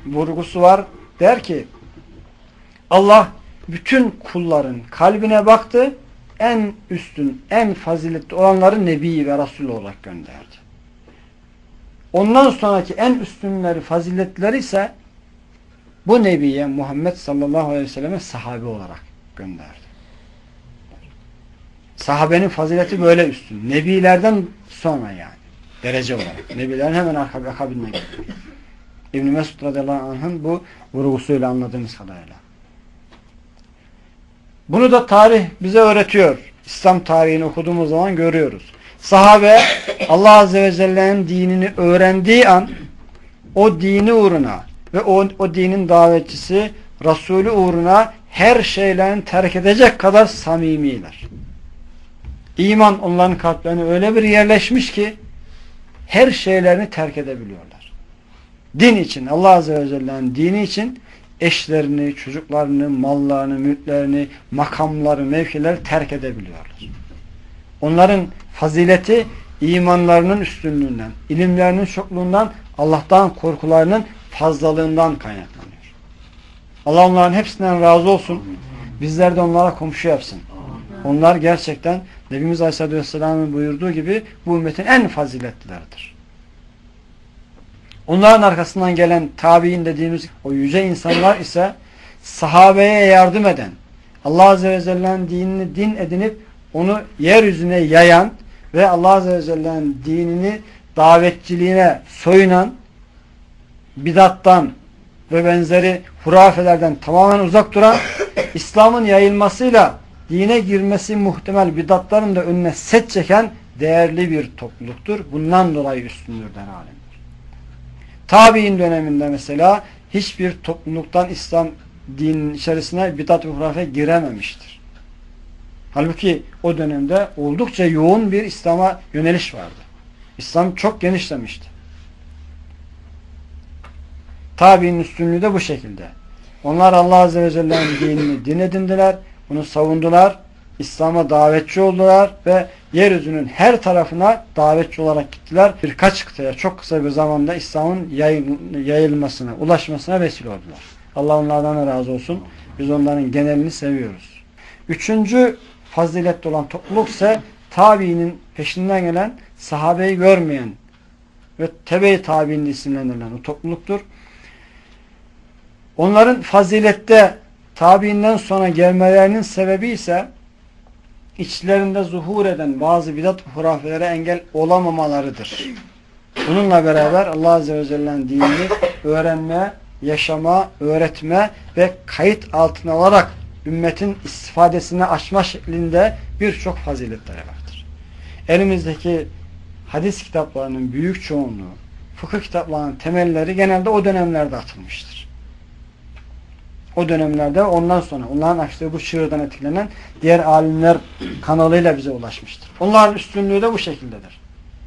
vurgusu var. Der ki Allah bütün kulların kalbine baktı. En üstün, en faziletli olanları Nebi ve Resul olarak gönderdi. Ondan sonraki en üstünleri, faziletleri ise bu Nebiye Muhammed sallallahu aleyhi ve selleme sahabe olarak gönderdi. Sahabenin fazileti böyle üstün. Nebilerden sonra yani. Derece olarak. Nebilerin hemen akabinde geliyor. İbn-i Mesud radıyallahu anh'ın bu vurgusuyla anladığımız kadarıyla. Bunu da tarih bize öğretiyor. İslam tarihini okuduğumuz zaman görüyoruz. Sahabe Allah Azze ve Celle'nin dinini öğrendiği an o dini uğruna ve o dinin davetçisi Resulü uğruna her şeylerini terk edecek kadar samimiler. İman onların kalplerine öyle bir yerleşmiş ki her şeylerini terk edebiliyorlar. Din için, Allah Azze ve Celle'nin dini için eşlerini, çocuklarını, mallarını, mülklerini, makamları, mevkileri terk edebiliyorlar. Onların fazileti imanlarının üstünlüğünden, ilimlerinin çokluğundan, Allah'tan korkularının fazlalığından kaynaklanıyor. Allah onların hepsinden razı olsun. Bizler de onlara komşu yapsın. Onlar gerçekten Nebimiz Aleyhisselatü Vesselam'ın buyurduğu gibi bu ümmetin en faziletlileridir. Onların arkasından gelen tabi'in dediğimiz o yüce insanlar ise sahabeye yardım eden, Allah Azze ve Celle'nin dinini din edinip onu yeryüzüne yayan ve Allah Azze ve Celle'nin dinini davetçiliğine soyunan, bidattan ve benzeri hurafelerden tamamen uzak duran, İslam'ın yayılmasıyla dine girmesi muhtemel bidatların da önüne set çeken değerli bir topluluktur. Bundan dolayı üstündür der alimler. Tabi'in döneminde mesela hiçbir topluluktan İslam dininin içerisine bidat ve hurafe girememiştir. Halbuki o dönemde oldukça yoğun bir İslam'a yöneliş vardı. İslam çok genişlemişti. Tabi'nin üstünlüğü de bu şekilde. Onlar Allah Azze ve Celle'nin dinini din edindiler, bunu savundular, İslam'a davetçi oldular ve yeryüzünün her tarafına davetçi olarak gittiler. Birkaç kıtaya çok kısa bir zamanda İslam'ın yayılmasına, ulaşmasına vesile oldular. Allah onlardan da razı olsun. Biz onların genelini seviyoruz. Üçüncü faziletli olan topluluk ise tabiinin peşinden gelen, sahabeyi görmeyen ve tebe-i tabiinin isimlendirilen o topluluktur. Onların fazilette tabiinden sonra gelmelerinin sebebi ise içlerinde zuhur eden bazı bidat ve hurafelere engel olamamalarıdır. Bununla beraber Allah Azze ve Celle'nin dinini öğrenme, yaşama, öğretme ve kayıt altına alarak ümmetin istifadesine açma şeklinde birçok faziletleri vardır. Elimizdeki hadis kitaplarının büyük çoğunluğu, fıkıh kitaplarının temelleri genelde o dönemlerde atılmıştır. O dönemlerde ondan sonra onların açtığı bu şiirden etkilenen diğer alimler kanalıyla bize ulaşmıştır. Onların üstünlüğü de bu şekildedir.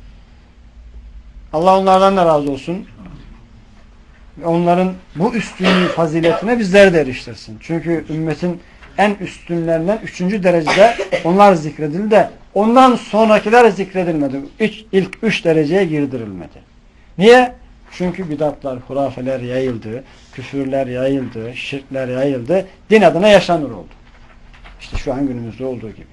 Allah onlardan da razı olsun. Onların bu üstünlüğü faziletine bizleri de eriştirsin. Çünkü ümmetin en üstünlerinden 3. derecede onlar zikredildi de ondan sonrakiler zikredilmedi. İlk 3 dereceye girdirilmedi. Niye? Çünkü bidatlar, hurafeler yayıldı, küfürler yayıldı, şirkler yayıldı, din adına yaşanır oldu. İşte şu an günümüzde olduğu gibi.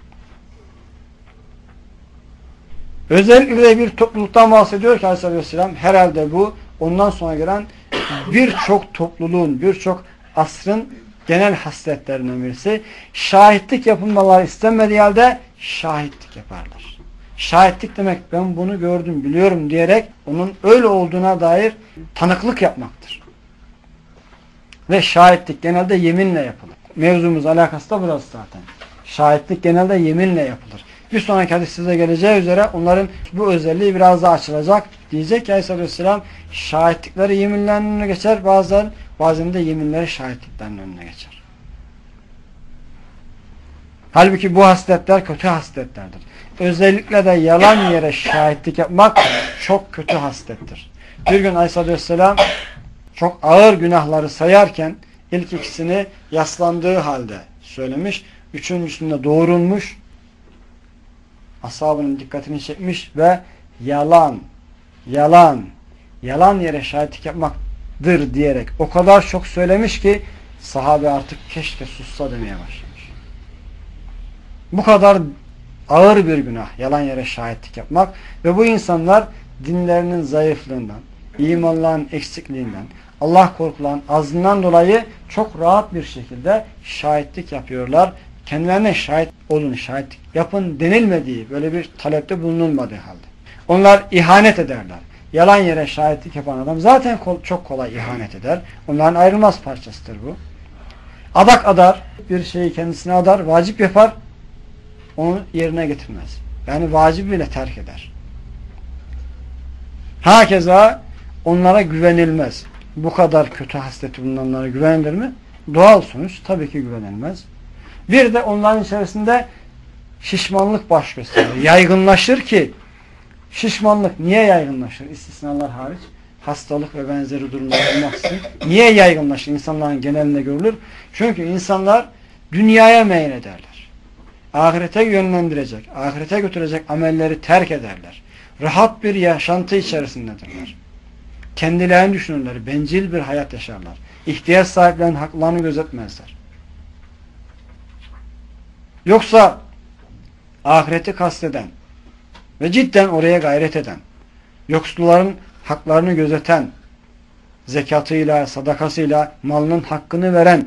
Özellikle bir topluluktan bahsediyor ki Aleyhisselatü Vesselam, herhalde bu ondan sonra gelen birçok topluluğun, birçok asrın genel hasletlerinden birisi. Şahitlik yapılmaları istenmediği halde şahitlik yaparlar. Şahitlik demek ben bunu gördüm, biliyorum diyerek onun öyle olduğuna dair tanıklık yapmaktır. Ve şahitlik genelde yeminle yapılır. Mevzumuz alakası da burası zaten. Şahitlik genelde yeminle yapılır. Bir sonraki hadis size geleceği üzere onların bu özelliği biraz daha açılacak. Diyecek ki Aleyhisselatü Vesselam şahitlikleri yeminlerin önüne geçer, bazen de yeminleri şahitliklerin önüne geçer. Halbuki bu hasletler kötü hasletlerdir. Özellikle de yalan yere şahitlik yapmak çok kötü haslettir. Bir gün Aleyhisselatü Vesselam çok ağır günahları sayarken ilk ikisini yaslandığı halde söylemiş. Üçüncüsünde doğrulmuş. Ashabının dikkatini çekmiş ve yalan yere şahitlik yapmak günahdır diyerek o kadar çok söylemiş ki sahabe artık keşke sussa demeye başlamış. Bu kadar ağır bir günah yalan yere şahitlik yapmak ve bu insanlar dinlerinin zayıflığından, imanların eksikliğinden, Allah korkulan azlığından dolayı çok rahat bir şekilde şahitlik yapıyorlar. Kendilerine şahit olun, şahitlik yapın denilmediği, böyle bir talepte bulunulmadığı halde. Onlar ihanet ederler. Yalan yere şahitlik yapan adam zaten çok kolay ihanet eder. Onların ayrılmaz parçasıdır bu. Adak adar, bir şeyi kendisine adar, vacip yapar, onu yerine getirmez. Yani vacip bile terk eder. Hakeza onlara güvenilmez. Bu kadar kötü hasleti bulunanlara güvenilir mi? Doğal sonuç tabii ki güvenilmez. Bir de onların içerisinde şişmanlık baş gösterir. Yaygınlaşır ki şişmanlık niye yaygınlaşır? İstisnalar hariç. Hastalık ve benzeri durumlar olmaksızın. Niye yaygınlaşır? İnsanların genelinde görülür. Çünkü insanlar dünyaya meylederler. Ahirete yönlendirecek, ahirete götürecek amelleri terk ederler. Rahat bir yaşantı içerisindedirler. Kendilerini düşünürler. Bencil bir hayat yaşarlar. İhtiyaç sahiplerinin haklarını gözetmezler. Yoksa ahireti kasteden ve cidden oraya gayret eden, yoksulların haklarını gözeten, zekatıyla, sadakasıyla malının hakkını veren,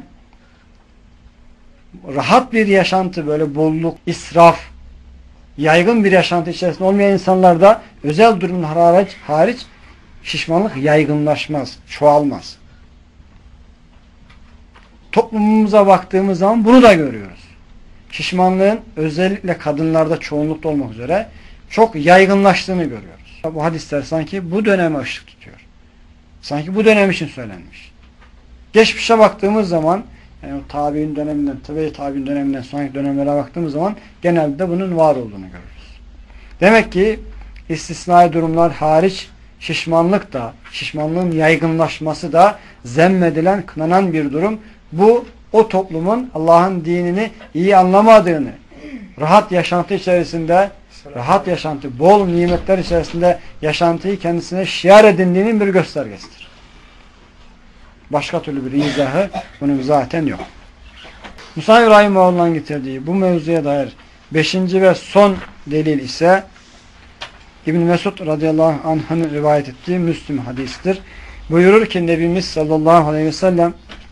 rahat bir yaşantı, böyle bolluk, israf, yaygın bir yaşantı içerisinde olmayan insanlarda özel durumlar hariç şişmanlık yaygınlaşmaz, çoğalmaz. Toplumumuza baktığımız zaman bunu da görüyoruz. Şişmanlığın özellikle kadınlarda çoğunlukta olmak üzere çok yaygınlaştığını görüyoruz. Bu hadisler sanki bu döneme ışık tutuyor. Sanki bu dönem için söylenmiş. Geçmişe baktığımız zaman, yani tabi'in döneminden, tabi'in döneminden sonraki dönemlere baktığımız zaman genelde bunun var olduğunu görürüz. Demek ki istisnai durumlar hariç şişmanlık da, şişmanlığın yaygınlaşması da zemmedilen, kınanan bir durum. Bu o toplumun Allah'ın dinini iyi anlamadığını, rahat yaşantı içerisinde, rahat yaşantı, bol nimetler içerisinde yaşantıyı kendisine şiar edindiğinin bir göstergesidir. Başka türlü bir izahı bunun zaten yok. Musa Rahimahullah'ın getirdiği bu mevzuya dair 5. ve son delil ise İbn Mesud radıyallahu anh'ın rivayet ettiği Müslim hadisidir. Buyurur ki Nebimiz sallallahu aleyhi ve sellem,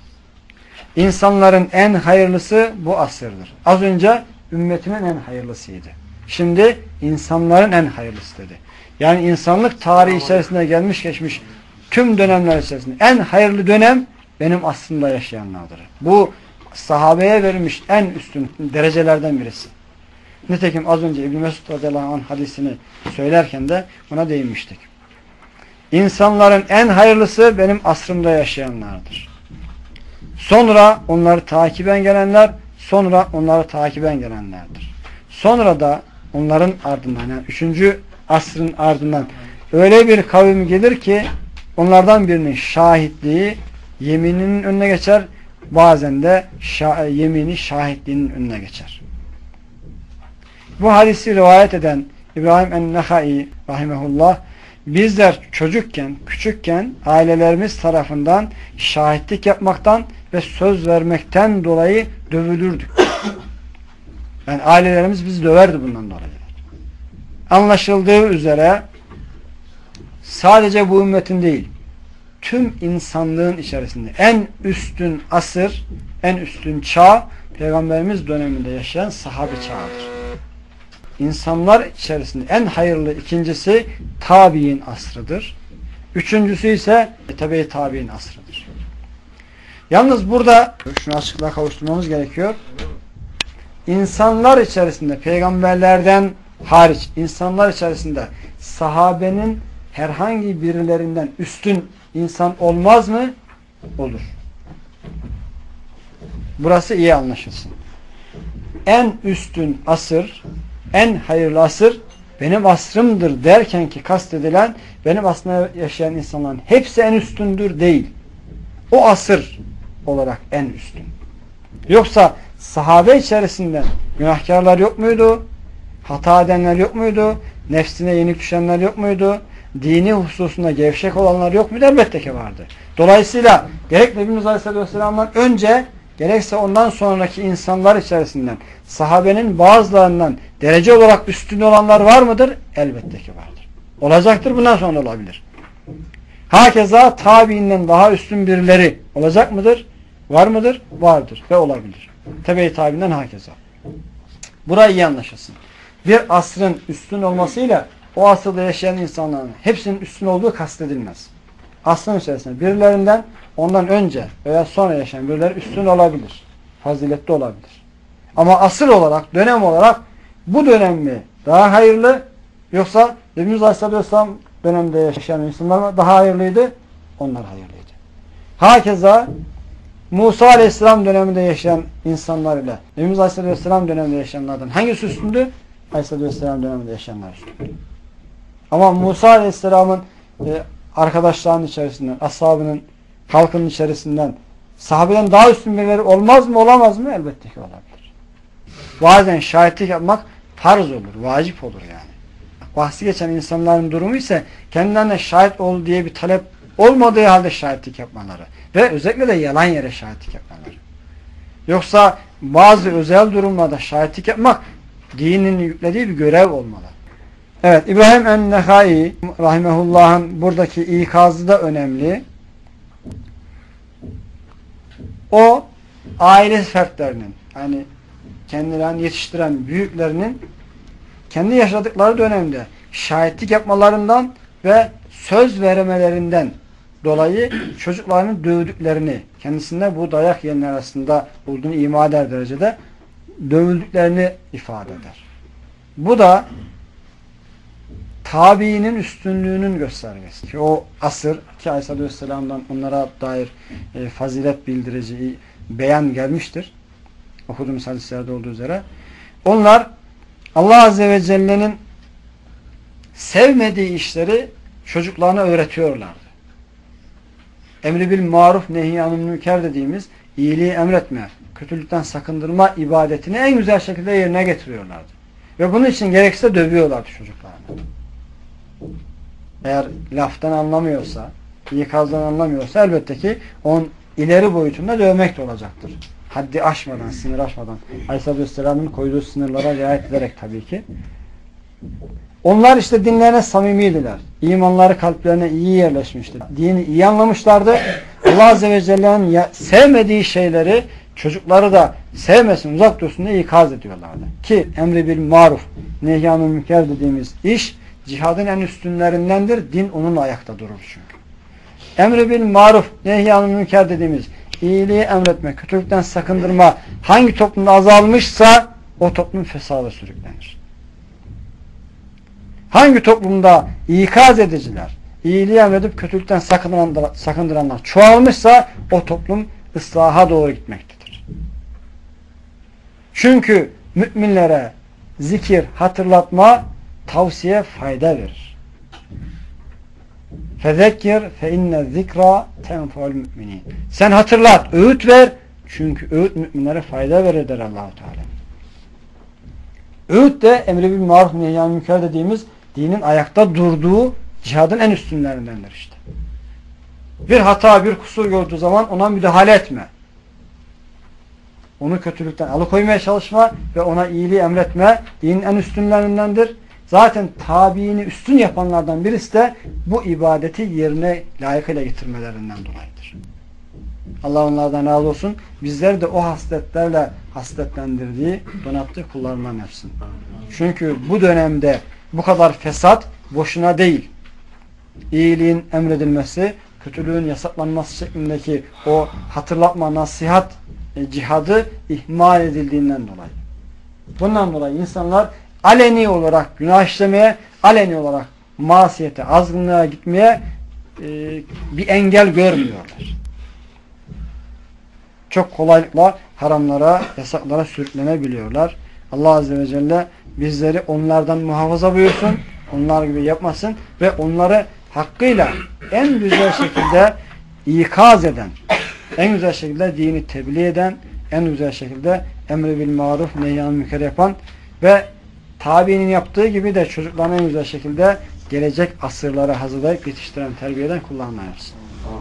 İnsanların en hayırlısı bu asırdır. Az önce ümmetimin en hayırlısıydı. Şimdi insanların en hayırlısı dedi. Yani insanlık tarihi içerisinde gelmiş geçmiş tüm dönemler içerisinde en hayırlı dönem benim asrımda yaşayanlardır. Bu sahabeye verilmiş en üstün derecelerden birisi. Nitekim az önce İbn Mesud radıyallahu anh hadisini söylerken de buna değinmiştik. İnsanların en hayırlısı benim asrımda yaşayanlardır. Sonra onları takiben gelenler, sonra onları takiben gelenlerdir. Sonra da onların ardından, yani 3. asrın ardından öyle bir kavim gelir ki onlardan birinin şahitliği yemininin önüne geçer, bazen de yemini şahitliğinin önüne geçer. Bu hadisi rivayet eden İbrahim en-Nehai rahimehullah, bizler çocukken, küçükken ailelerimiz tarafından şahitlik yapmaktan ve söz vermekten dolayı dövülürdük. Yani ailelerimiz bizi döverdi bundan dolayı. Anlaşıldığı üzere sadece bu ümmetin değil, tüm insanlığın içerisinde en üstün asır, en üstün çağ Peygamberimiz döneminde yaşayan sahabe çağıdır. İnsanlar içerisinde en hayırlı ikincisi tabi'in asrıdır. Üçüncüsü ise tabi tabi'in asrıdır. Yalnız burada şunu açıklığa kavuşturmamız gerekiyor. İnsanlar içerisinde peygamberlerden hariç insanlar içerisinde sahabenin herhangi birilerinden üstün insan olmaz mı? Olur. Burası iyi anlaşılsın. En üstün asır, en hayırlı asır benim asrımdır derken ki kastedilen benim asrımda yaşayan insanların hepsi en üstündür değil. O asır olarak en üstün. Yoksa sahabe içerisinde günahkarlar yok muydu? Hata edenler yok muydu? Nefsine yenik düşenler yok muydu? dini hususunda gevşek olanlar yok mu? Elbette ki vardı. Dolayısıyla gerek Nebimiz Aleyhisselam'dan önce gerekse ondan sonraki insanlar içerisinden sahabenin bazılarından derece olarak üstün olanlar var mıdır? Elbette ki vardır. Olacaktır, bundan sonra olabilir. Hakeza tabiinden daha üstün birileri olacak mıdır? Var mıdır? Vardır ve olabilir. Tebe-i tabiinden hakeza. Burayı iyi anlaşılsın. Bir asrın üstün olmasıyla o asırda yaşayan insanların hepsinin üstün olduğu kastedilmez. Asrın içerisinde birilerinden ondan önce veya sonra yaşayan birileri üstün olabilir. Faziletli olabilir. Ama asır olarak, dönem olarak bu dönem mi daha hayırlı, yoksa Nebimiz Aleyhisselam dönemde yaşayan insanlar mı daha hayırlıydı? Onlar hayırlıydı. Hakeza Musa Aleyhisselam döneminde yaşayan insanlar ile Nebimiz Aleyhisselam döneminde yaşayanlardan hangisi üstündü? Aleyhisselam döneminde yaşayanlar üstündü. Ama Musa Aleyhisselam'ın arkadaşlarının içerisinden, ashabının, halkının içerisinden sahabeden daha üstün birileri olmaz mı, olamaz mı? Elbette ki olabilir. Bazen şahitlik yapmak farz olur, vacip olur yani. Bahsi geçen insanların durumu ise kendilerine şahit ol diye bir talep olmadığı halde şahitlik yapmaları ve özellikle de yalan yere şahitlik yapmaları. Yoksa bazı özel durumlarda şahitlik yapmak dinin yüklediği bir görev olmalı. Evet, İbrahim en-Nehai rahimehullah'ın buradaki ikazı da önemli. O aile fertlerinin, yani kendilerini yetiştiren büyüklerinin kendi yaşadıkları dönemde şahitlik yapmalarından ve söz vermelerinden dolayı çocuklarını dövdüklerini, kendisinde bu dayak yiyenler arasında olduğunu ima eder derecede dövüldüklerini ifade eder. Bu da tabiinin üstünlüğünün göstergesi. Ki o asır ki Aleyhisselam'dan onlara dair fazilet bildirici beyan gelmiştir. Okuduğumuz hadislerde olduğu üzere. Onlar Allah Azze ve Celle'nin sevmediği işleri çocuklarına öğretiyorlardı. Emri bil maruf nehyanun münker dediğimiz iyiliği emretme, kötülükten sakındırma ibadetini en güzel şekilde yerine getiriyorlardı. Ve bunun için gerekse dövüyorlardı çocuklarını. Eğer laftan anlamıyorsa, ikazdan anlamıyorsa elbette ki onun ileri boyutunda dövmek de olacaktır. Haddi aşmadan, sınır aşmadan. Aleyhisselam'ın koyduğu sınırlara riayet ederek tabii ki. Onlar işte dinlerine samimiydiler. İmanları kalplerine iyi yerleşmişti. Dini iyi anlamışlardı. Allah Azze ve Celle'nin sevmediği şeyleri çocukları da sevmesin, uzak dursun diye ikaz ediyorlardı. Ki emri bil maruf, nehyanun münker dediğimiz iş cihadın en üstünlerindendir. Din onunla ayakta durur çünkü. Emri bil maruf, nehyanun münker dediğimiz iyiliği emretme, kötülükten sakındırma hangi toplumda azalmışsa o toplum fesada sürüklenir. Hangi toplumda ikaz ediciler, iyiliği emredip kötülükten sakındıranlar çoğalmışsa o toplum ıslaha doğru gitmektedir. Çünkü müminlere zikir, hatırlatma, tavsiye fayda verir. Fezekkir fe inne zikra tenfa'ul müminin. Sen hatırlat, öğüt ver. Çünkü öğüt müminlere fayda verir der Allah-u Teala. Öğüt de emri bil maruf nehyan münker dediğimiz dinin ayakta durduğu cihadın en üstünlerindendir işte. Bir hata, bir kusur gördüğü zaman ona müdahale etme. Onu kötülükten alıkoymaya çalışma ve ona iyiliği emretme dinin en üstünlerindendir. Zaten tabiini üstün yapanlardan birisi de bu ibadeti yerine layıkıyla getirmelerinden dolayıdır. Allah onlardan razı olsun. Bizleri de o hasletlerle hasletlendirdiği, donattığı kullarından yapsın. Çünkü bu dönemde bu kadar fesat boşuna değil. İyiliğin emredilmesi, kötülüğün yasaklanması şeklindeki o hatırlatma, nasihat, cihadı ihmal edildiğinden dolayı. Bundan dolayı insanlar aleni olarak günah işlemeye, aleni olarak masiyete, azgınlığa gitmeye bir engel görmüyorlar. Çok kolaylıkla haramlara, yasaklara sürüklenebiliyorlar. Allah Azze ve Celle bizleri onlardan muhafaza buyursun, onlar gibi yapmasın ve onları hakkıyla en güzel şekilde ikaz eden, en güzel şekilde dini tebliğ eden, en güzel şekilde emri bil maruf nehyan münker yapan ve tabiinin yaptığı gibi de çocuklarına en güzel şekilde gelecek asırları hazırlayıp yetiştiren, terbiyeden kullarına yapsın.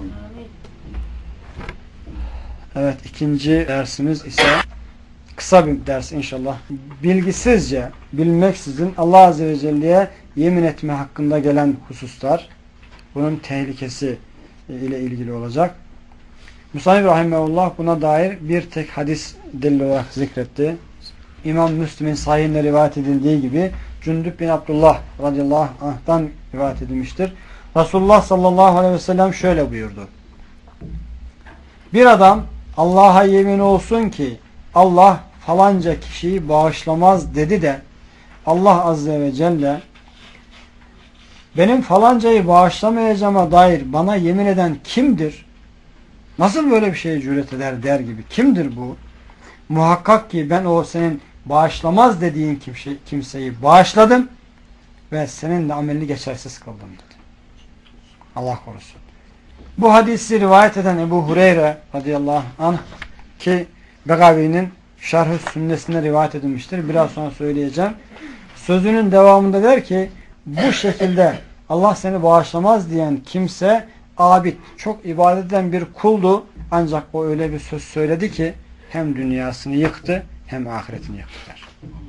Evet, ikinci dersimiz ise kısa bir ders inşallah. Bilgisizce, bilmeksizin Allah Azze ve Celle'ye yemin etme hakkında gelen hususlar, bunun tehlikesi ile ilgili olacak. Musannif Rahimahullah buna dair bir tek hadis delil olarak zikretti. İmam Müslim'in sahihinde rivayet edildiği gibi Cündüb bin Abdullah radıyallahu anh'tan rivayet edilmiştir. Resulullah sallallahu aleyhi ve sellem şöyle buyurdu. Bir adam Allah'a yemin olsun ki Allah falanca kişiyi bağışlamaz dedi de Allah Azze ve Celle benim falancayı bağışlamayacağıma dair bana yemin eden kimdir? Nasıl böyle bir şeye cüret eder der gibi. Kimdir bu? Muhakkak ki ben o senin bağışlamaz dediğin kimseyi bağışladım ve senin de amelini geçersiz kıldım dedi. Allah korusun. Bu hadisi rivayet eden Ebu Hureyre radıyallahu anh ki Begavi'nin Şerh-ü Sünnesinde rivayet edilmiştir. Biraz sonra söyleyeceğim. Sözünün devamında der ki bu şekilde Allah seni bağışlamaz diyen kimse abid, çok ibadet eden bir kuldu. Ancak o öyle bir söz söyledi ki hem dünyasını yıktı hem ahiretini yıktı.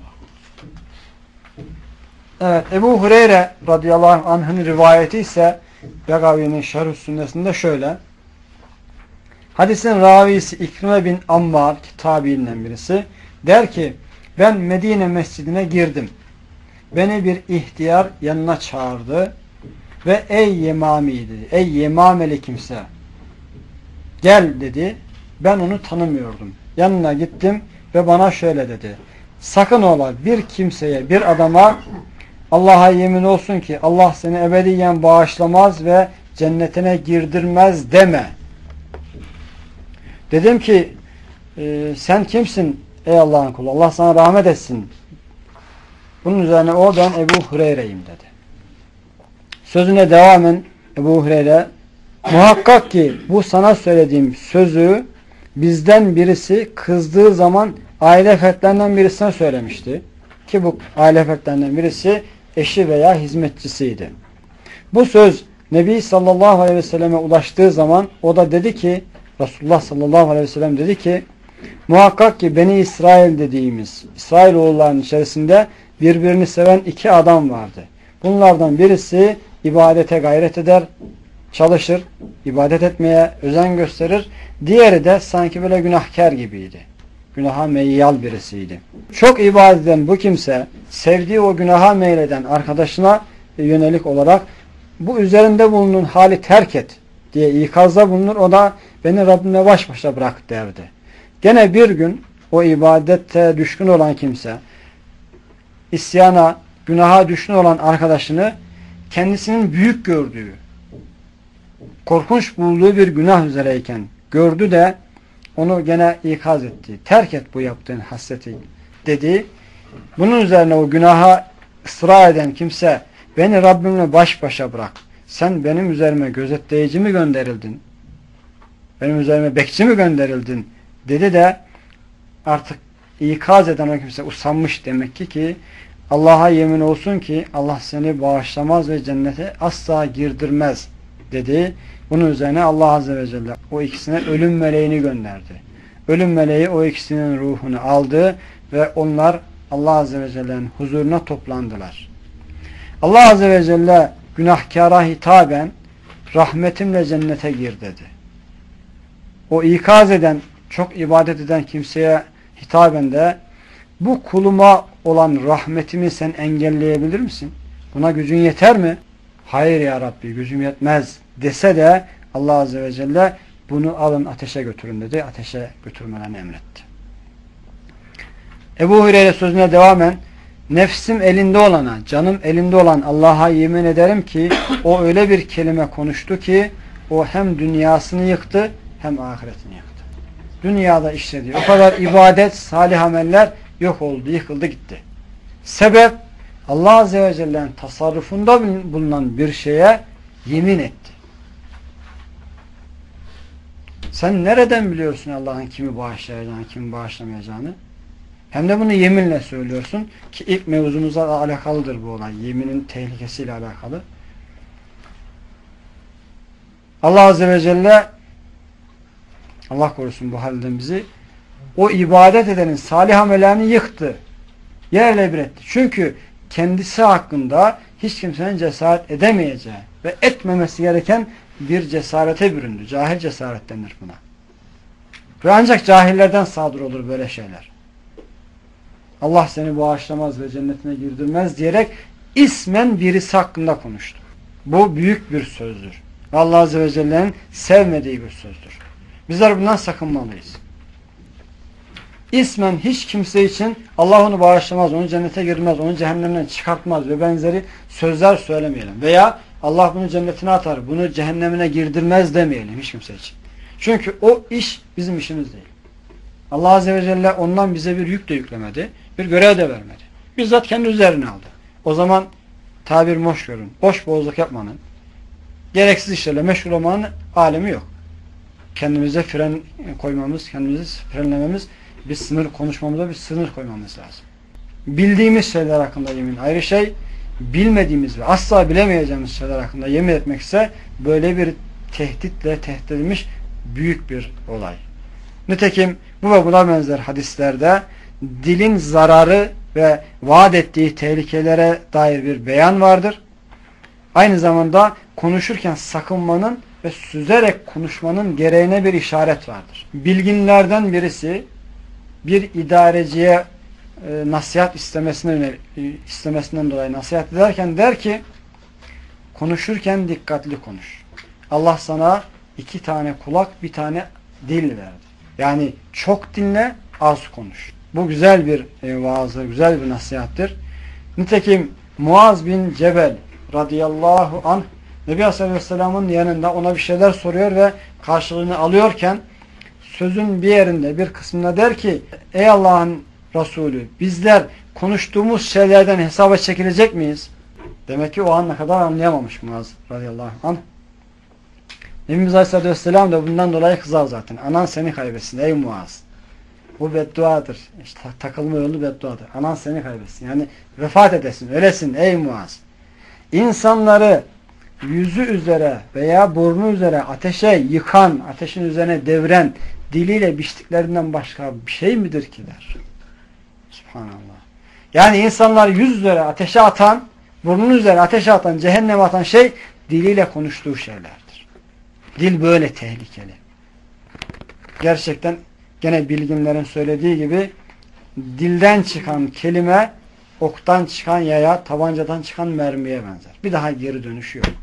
Evet, Ebu Hureyre radıyallahu anh'ın rivayeti ise Begavi'nin Şerh-ü Sünnesinde şöyle. Hadisin ravisi İkrime bin Ammar tabiinden birisi der ki ben Medine mescidine girdim. Beni bir ihtiyar yanına çağırdı ve ey Yemami dedi. Ey Yemameli kimse gel dedi. Ben onu tanımıyordum. Yanına gittim ve bana şöyle dedi. Sakın ola bir kimseye, bir adama Allah'a yemin olsun ki Allah seni ebediyen bağışlamaz ve cennetine girdirmez deme. Dedim ki sen kimsin ey Allah'ın kulu? Allah sana rahmet etsin. Bunun üzerine o ben Ebu Hureyre'yim dedi. Sözüne devamen Ebu Hureyre muhakkak ki bu sana söylediğim sözü bizden birisi kızdığı zaman aile fertlerinden birisine söylemişti. Ki bu aile fertlerinden birisi eşi veya hizmetçisiydi. Bu söz Nebi sallallahu aleyhi ve selleme ulaştığı zaman o da dedi ki Resulullah sallallahu aleyhi ve sellem dedi ki muhakkak ki Beni İsrail dediğimiz İsrailoğullarının içerisinde birbirini seven iki adam vardı. Bunlardan birisi ibadete gayret eder, çalışır, ibadet etmeye özen gösterir. Diğeri de sanki böyle günahkar gibiydi. Günaha meyyal birisiydi. Çok ibadet eden bu kimse sevdiği o günaha meyleden arkadaşına yönelik olarak bu üzerinde bulunan hali terk et diye ikazda bulunur. O da beni Rabbime baş başa bırak derdi. Gene bir gün o ibadette düşkün olan kimse isyana, günaha düşkün olan arkadaşını kendisinin büyük gördüğü, korkunç bulduğu bir günah üzereyken gördü de onu gene ikaz etti. Terk et bu yaptığın hasreti dedi. Bunun üzerine o günaha ısrar eden kimse beni Rabbimle baş başa bırak. Sen benim üzerime gözetleyici mi gönderildin? Benim üzerime bekçi mi gönderildin? Dedi de artık ikaz eden o kimse usanmış demek ki Allah'a yemin olsun ki Allah seni bağışlamaz ve cennete asla girdirmez dedi. Bunun üzerine Allah Azze ve Celle o ikisine ölüm meleğini gönderdi. Ölüm meleği o ikisinin ruhunu aldı ve onlar Allah Azze ve Celle'nin huzuruna toplandılar. Allah Azze ve Celle günahkara hitaben rahmetimle cennete gir dedi. O ikaz eden, çok ibadet eden kimseye hitaben de bu kuluma olan rahmetimi sen engelleyebilir misin? Buna gücün yeter mi? Hayır ya Rabbi gücüm yetmez dese de Allah Azze ve Celle bunu alın ateşe götürün dedi. Ateşe götürmelerini emretti. Ebu Hureyre sözüne devamen nefsim elinde olana, canım elinde olan Allah'a yemin ederim ki o öyle bir kelime konuştu ki o hem dünyasını yıktı hem ahiretini yıktı. Dünyada işlediği o kadar ibadet, salih ameller yok oldu, yıkıldı gitti. Sebep Allah Azze ve Celle'nin tasarrufunda bulunan bir şeye yemin etti. Sen nereden biliyorsun Allah'ın kimi bağışlayacağını, kimi bağışlamayacağını? Hem de bunu yeminle söylüyorsun ki ilk mevzumuzla alakalıdır bu olay. Yeminin tehlikesiyle alakalı. Allah Azze ve Celle, Allah korusun bu halden bizi, o ibadet edenin salih amellerini yıktı. Yerle bir etti. Çünkü kendisi hakkında hiç kimsenin cesaret edemeyeceği ve etmemesi gereken bir cesarete büründü. Cahil cesaret denir buna. Ve ancak cahillerden sadır olur böyle şeyler. Allah seni bağışlamaz ve cennetine girdirmez diyerek ismen birisi hakkında konuştu. Bu büyük bir sözdür. Allah Azze ve Celle'nin sevmediği bir sözdür. Bizler bundan sakınmalıyız. İsmen hiç kimse için Allah onu bağışlamaz, onu cennete girmez, onu cehennemden çıkartmaz ve benzeri sözler söylemeyelim. Veya Allah bunu cennetine atar, bunu cehennemine girdirmez demeyelim hiç kimse için. Çünkü o iş bizim işimiz değil. Allah Azze ve Celle ondan bize bir yük de yüklemedi, bir görev de vermedi. Bizzat kendi üzerine aldı. O zaman tabir boş görün, boş boğazlık yapmanın, gereksiz işlerle meşgul olmanın alemi yok. Kendimize fren koymamız, kendimizi frenlememiz, bir sınır konuşmamıza bir sınır koymamız lazım. Bildiğimiz şeyler hakkında yemin ayrı şey, bilmediğimiz ve asla bilemeyeceğimiz şeyler hakkında yemin etmek ise böyle bir tehditle tehdit edilmiş büyük bir olay. Nitekim bu ve buna benzer hadislerde dilin zararı ve vaat ettiği tehlikelere dair bir beyan vardır. Aynı zamanda konuşurken sakınmanın ve süzerek konuşmanın gereğine bir işaret vardır. Bilginlerden birisi bir idareciye nasihat istemesinden dolayı nasihat ederken der ki, konuşurken dikkatli konuş. Allah sana 2 tane kulak, 1 tane dil verdi. Yani çok dinle, az konuş. Bu güzel bir vaazdır, güzel bir nasihattir. Nitekim Muaz bin Cebel radıyallahu anh Nebi Aleyhisselam'ın yanında ona bir şeyler soruyor ve karşılığını alıyorken sözün bir yerinde, bir kısmında der ki, ey Allah'ın Resulü, bizler konuştuğumuz şeylerden hesaba çekilecek miyiz? Demek ki o an ne kadar anlayamamış Muaz radıyallahu anh. Nebimiz Aleyhisselam da bundan dolayı kızar zaten. Anan seni kaybetsin ey Muaz. Bu bedduadır. İşte takılma yolu bedduadır. Anan seni kaybetsin. Yani vefat edesin, ölesin ey Muaz. İnsanları yüzü üzere veya burnu üzere ateşe yıkan, ateşin üzerine deviren, diliyle biçtiklerinden başka bir şey midir ki der. Subhanallah. Yani insanlar yüz üzere ateşe atan, burnun üzere ateşe atan, cehenneme atan şey diliyle konuştuğu şeylerdir. Dil böyle tehlikeli. Gerçekten gene bilginlerin söylediği gibi dilden çıkan kelime oktan çıkan yaya, tabancadan çıkan mermiye benzer. Bir daha geri dönüşü yok.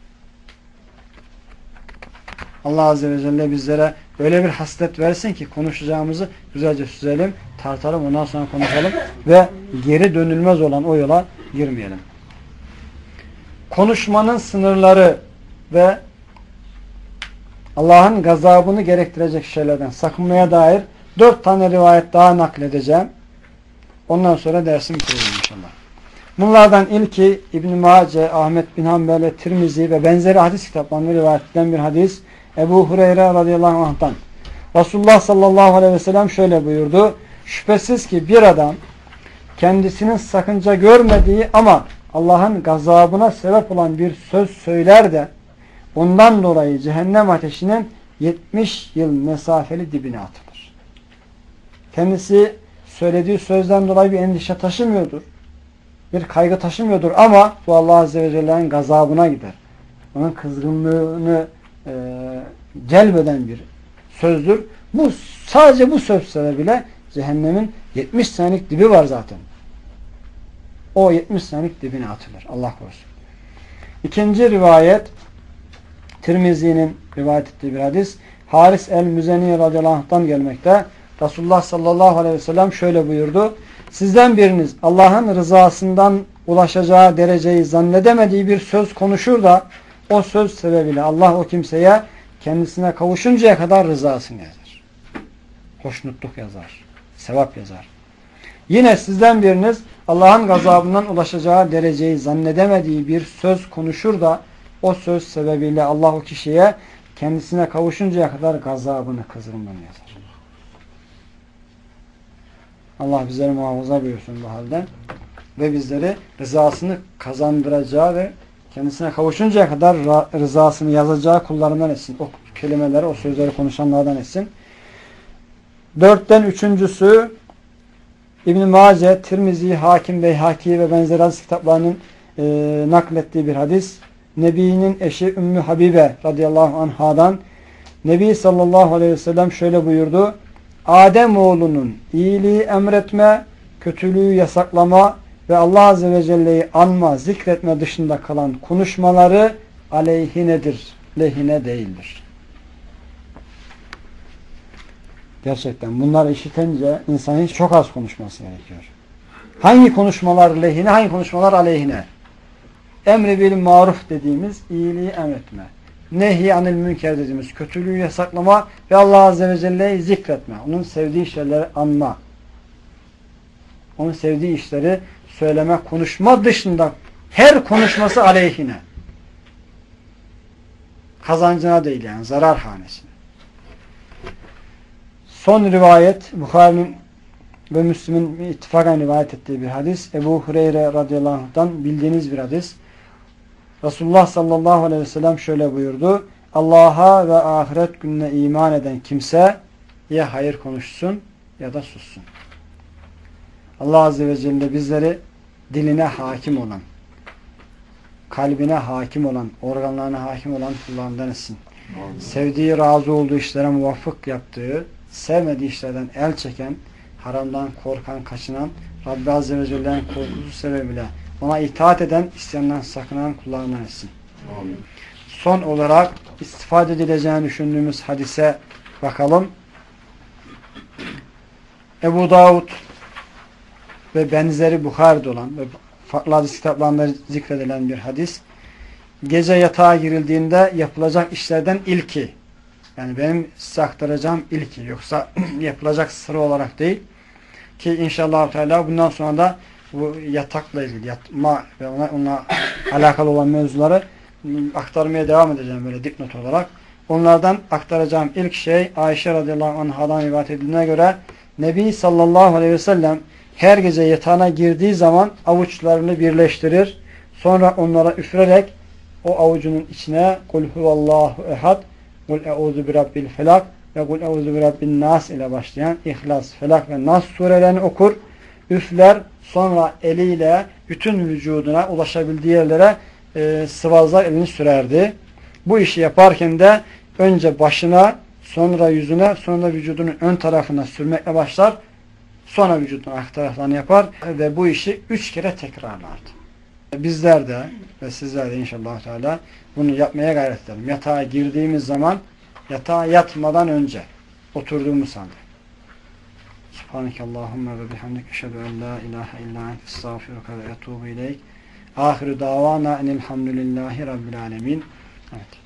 Allah Azze ve Celle bizlere öyle bir haslet versin ki konuşacağımızı güzelce süzelim, tartalım, ondan sonra konuşalım ve geri dönülmez olan o yola girmeyelim. Konuşmanın sınırları ve Allah'ın gazabını gerektirecek şeylerden sakınmaya dair 4 tane rivayet daha nakledeceğim. Ondan sonra dersim bitireceğim inşallah. Bunlardan ilki İbn-i Mace, Ahmet bin Hanbel ve Tirmizi ve benzeri hadis kitaplarında rivayet edilen bir hadis. Ebu Hureyre radıyallahu anh'tan. Resulullah sallallahu aleyhi ve sellem şöyle buyurdu. Şüphesiz ki bir adam kendisinin sakınca görmediği ama Allah'ın gazabına sebep olan bir söz söyler de ondan dolayı cehennem ateşinin 70 yıl mesafeli dibine atılır. Kendisi söylediği sözden dolayı bir endişe taşımıyordur. Bir kaygı taşımıyordur ama bu Allah Azze ve Celle'nin gazabına gider. Onun kızgınlığını celbeden bir sözdür. Bu sadece bu söz sebebiyle cehennemin 70 senelik dibi var zaten. O 70 senelik dibine atılır. Allah korusun. İkinci rivayet Tirmizi'nin rivayet ettiği bir hadis. Haris el-Müzeni radıyallahu anh'tan gelmekte. Resulullah sallallahu aleyhi ve sellem şöyle buyurdu. Sizden biriniz Allah'ın rızasından ulaşacağı dereceyi zannedemediği bir söz konuşur da o söz sebebiyle Allah o kimseye kendisine kavuşuncaya kadar rızasını yazar. Hoşnutluk yazar. Sevap yazar. Yine sizden biriniz Allah'ın gazabından ulaşacağı dereceyi zannedemediği bir söz konuşur da o söz sebebiyle Allah o kişiye kendisine kavuşuncaya kadar gazabını, kızgınlığını yazar. Allah bizleri muhafaza buyursun bu halden. Ve bizleri rızasını kazandıracağı ve kendisine kavuşuncaya kadar rızasını yazacağı kullarından etsin. O kelimeleri, o sözleri konuşanlardan etsin. 4'ten 3.'sü İbn-i Mace, Tirmizi, Hakim, Beyhaki ve benzeri hadis kitaplarının naklettiği bir hadis. Nebi'nin eşi Ümmü Habibe radıyallahu anhadan Nebi sallallahu aleyhi ve sellem şöyle buyurdu. Ademoğlunun iyiliği emretme, kötülüğü yasaklama ve Allah azze ve celle'yi anma, zikretme dışında kalan konuşmaları aleyhinedir, lehine değildir. Gerçekten bunları işitince insanın çok az konuşması gerekiyor. Hangi konuşmalar lehine, hangi konuşmalar aleyhine? Emri bil maruf dediğimiz iyiliği emretme. Nehy anil münker dediğimiz kötülüğü yasaklama ve Allah azze ve celle'yi zikretme. Onun sevdiği şeyleri anma. Onun sevdiği işleri söyleme, konuşma dışında her konuşması aleyhine. Kazancına değil yani, zarar hanesine. Son rivayet, Bukhari'nin ve Müslim'in ittifakan rivayet ettiği bir hadis. Ebu Hureyre radıyallahu anh'tan bildiğiniz bir hadis. Resulullah sallallahu aleyhi ve sellem şöyle buyurdu. Allah'a ve ahiret gününe iman eden kimse ya hayır konuşsun ya da sussun. Allah azze ve celle bizleri diline hakim olan, kalbine hakim olan, organlarına hakim olan kullarından etsin. Sevdiği, razı olduğu işlere muvaffak yaptığı, sevmediği işlerden el çeken, haramdan korkan, kaçınan, Rabbi azze ve celle'nin korkusu sebebiyle ona itaat eden, isyandan sakınan kullarından etsin. Amin. Son olarak istifade edileceğini düşündüğümüz hadise bakalım. Ebu Davud ve benzeri Bukhari'de olan ve farklı hadis kitaplarında zikredilen bir hadis. Gece yatağa girildiğinde yapılacak işlerden ilki, yani benim size aktaracağım ilki, yoksa yapılacak sıra olarak değil ki inşallah Teala bundan sonra da bu yatakla ilgili, yatma ve onunla alakalı olan mevzuları aktarmaya devam edeceğim böyle dipnot olarak. Onlardan aktaracağım ilk şey Ayşe radıyallahu anhadan rivayet edildiğine göre Nebi sallallahu aleyhi ve sellem her gece yatağına girdiği zaman avuçlarını birleştirir. Sonra onlara üfürerek o avucunun içine kul huvallahu ehad, kul eûzu birabbil felak ve kul eûzu birabbin nas ile başlayan İhlas, Felak ve Nas surelerini okur. Üfler, sonra eliyle bütün vücuduna ulaşabildiği yerlere sıvazlar, elini sürerdi. Bu işi yaparken de önce başına, sonra yüzüne, sonra vücudunun ön tarafına sürmekle başlar. Sonra vücudun arka taraflarını yapar ve bu işi 3 kere tekrarlardı. Bizler de ve sizler de inşallah Teala bunu yapmaya gayret edelim. Yatağa girdiğimiz zaman, yatağa yatmadan önce oturduğumuz halde. Subhanekallahumma ve bihamdik eşhedü en la ilahe illa ente estağfiruke ve etûbü ileyk. Ahiru davana enelhamdülillahi rabbil alemin. Evet.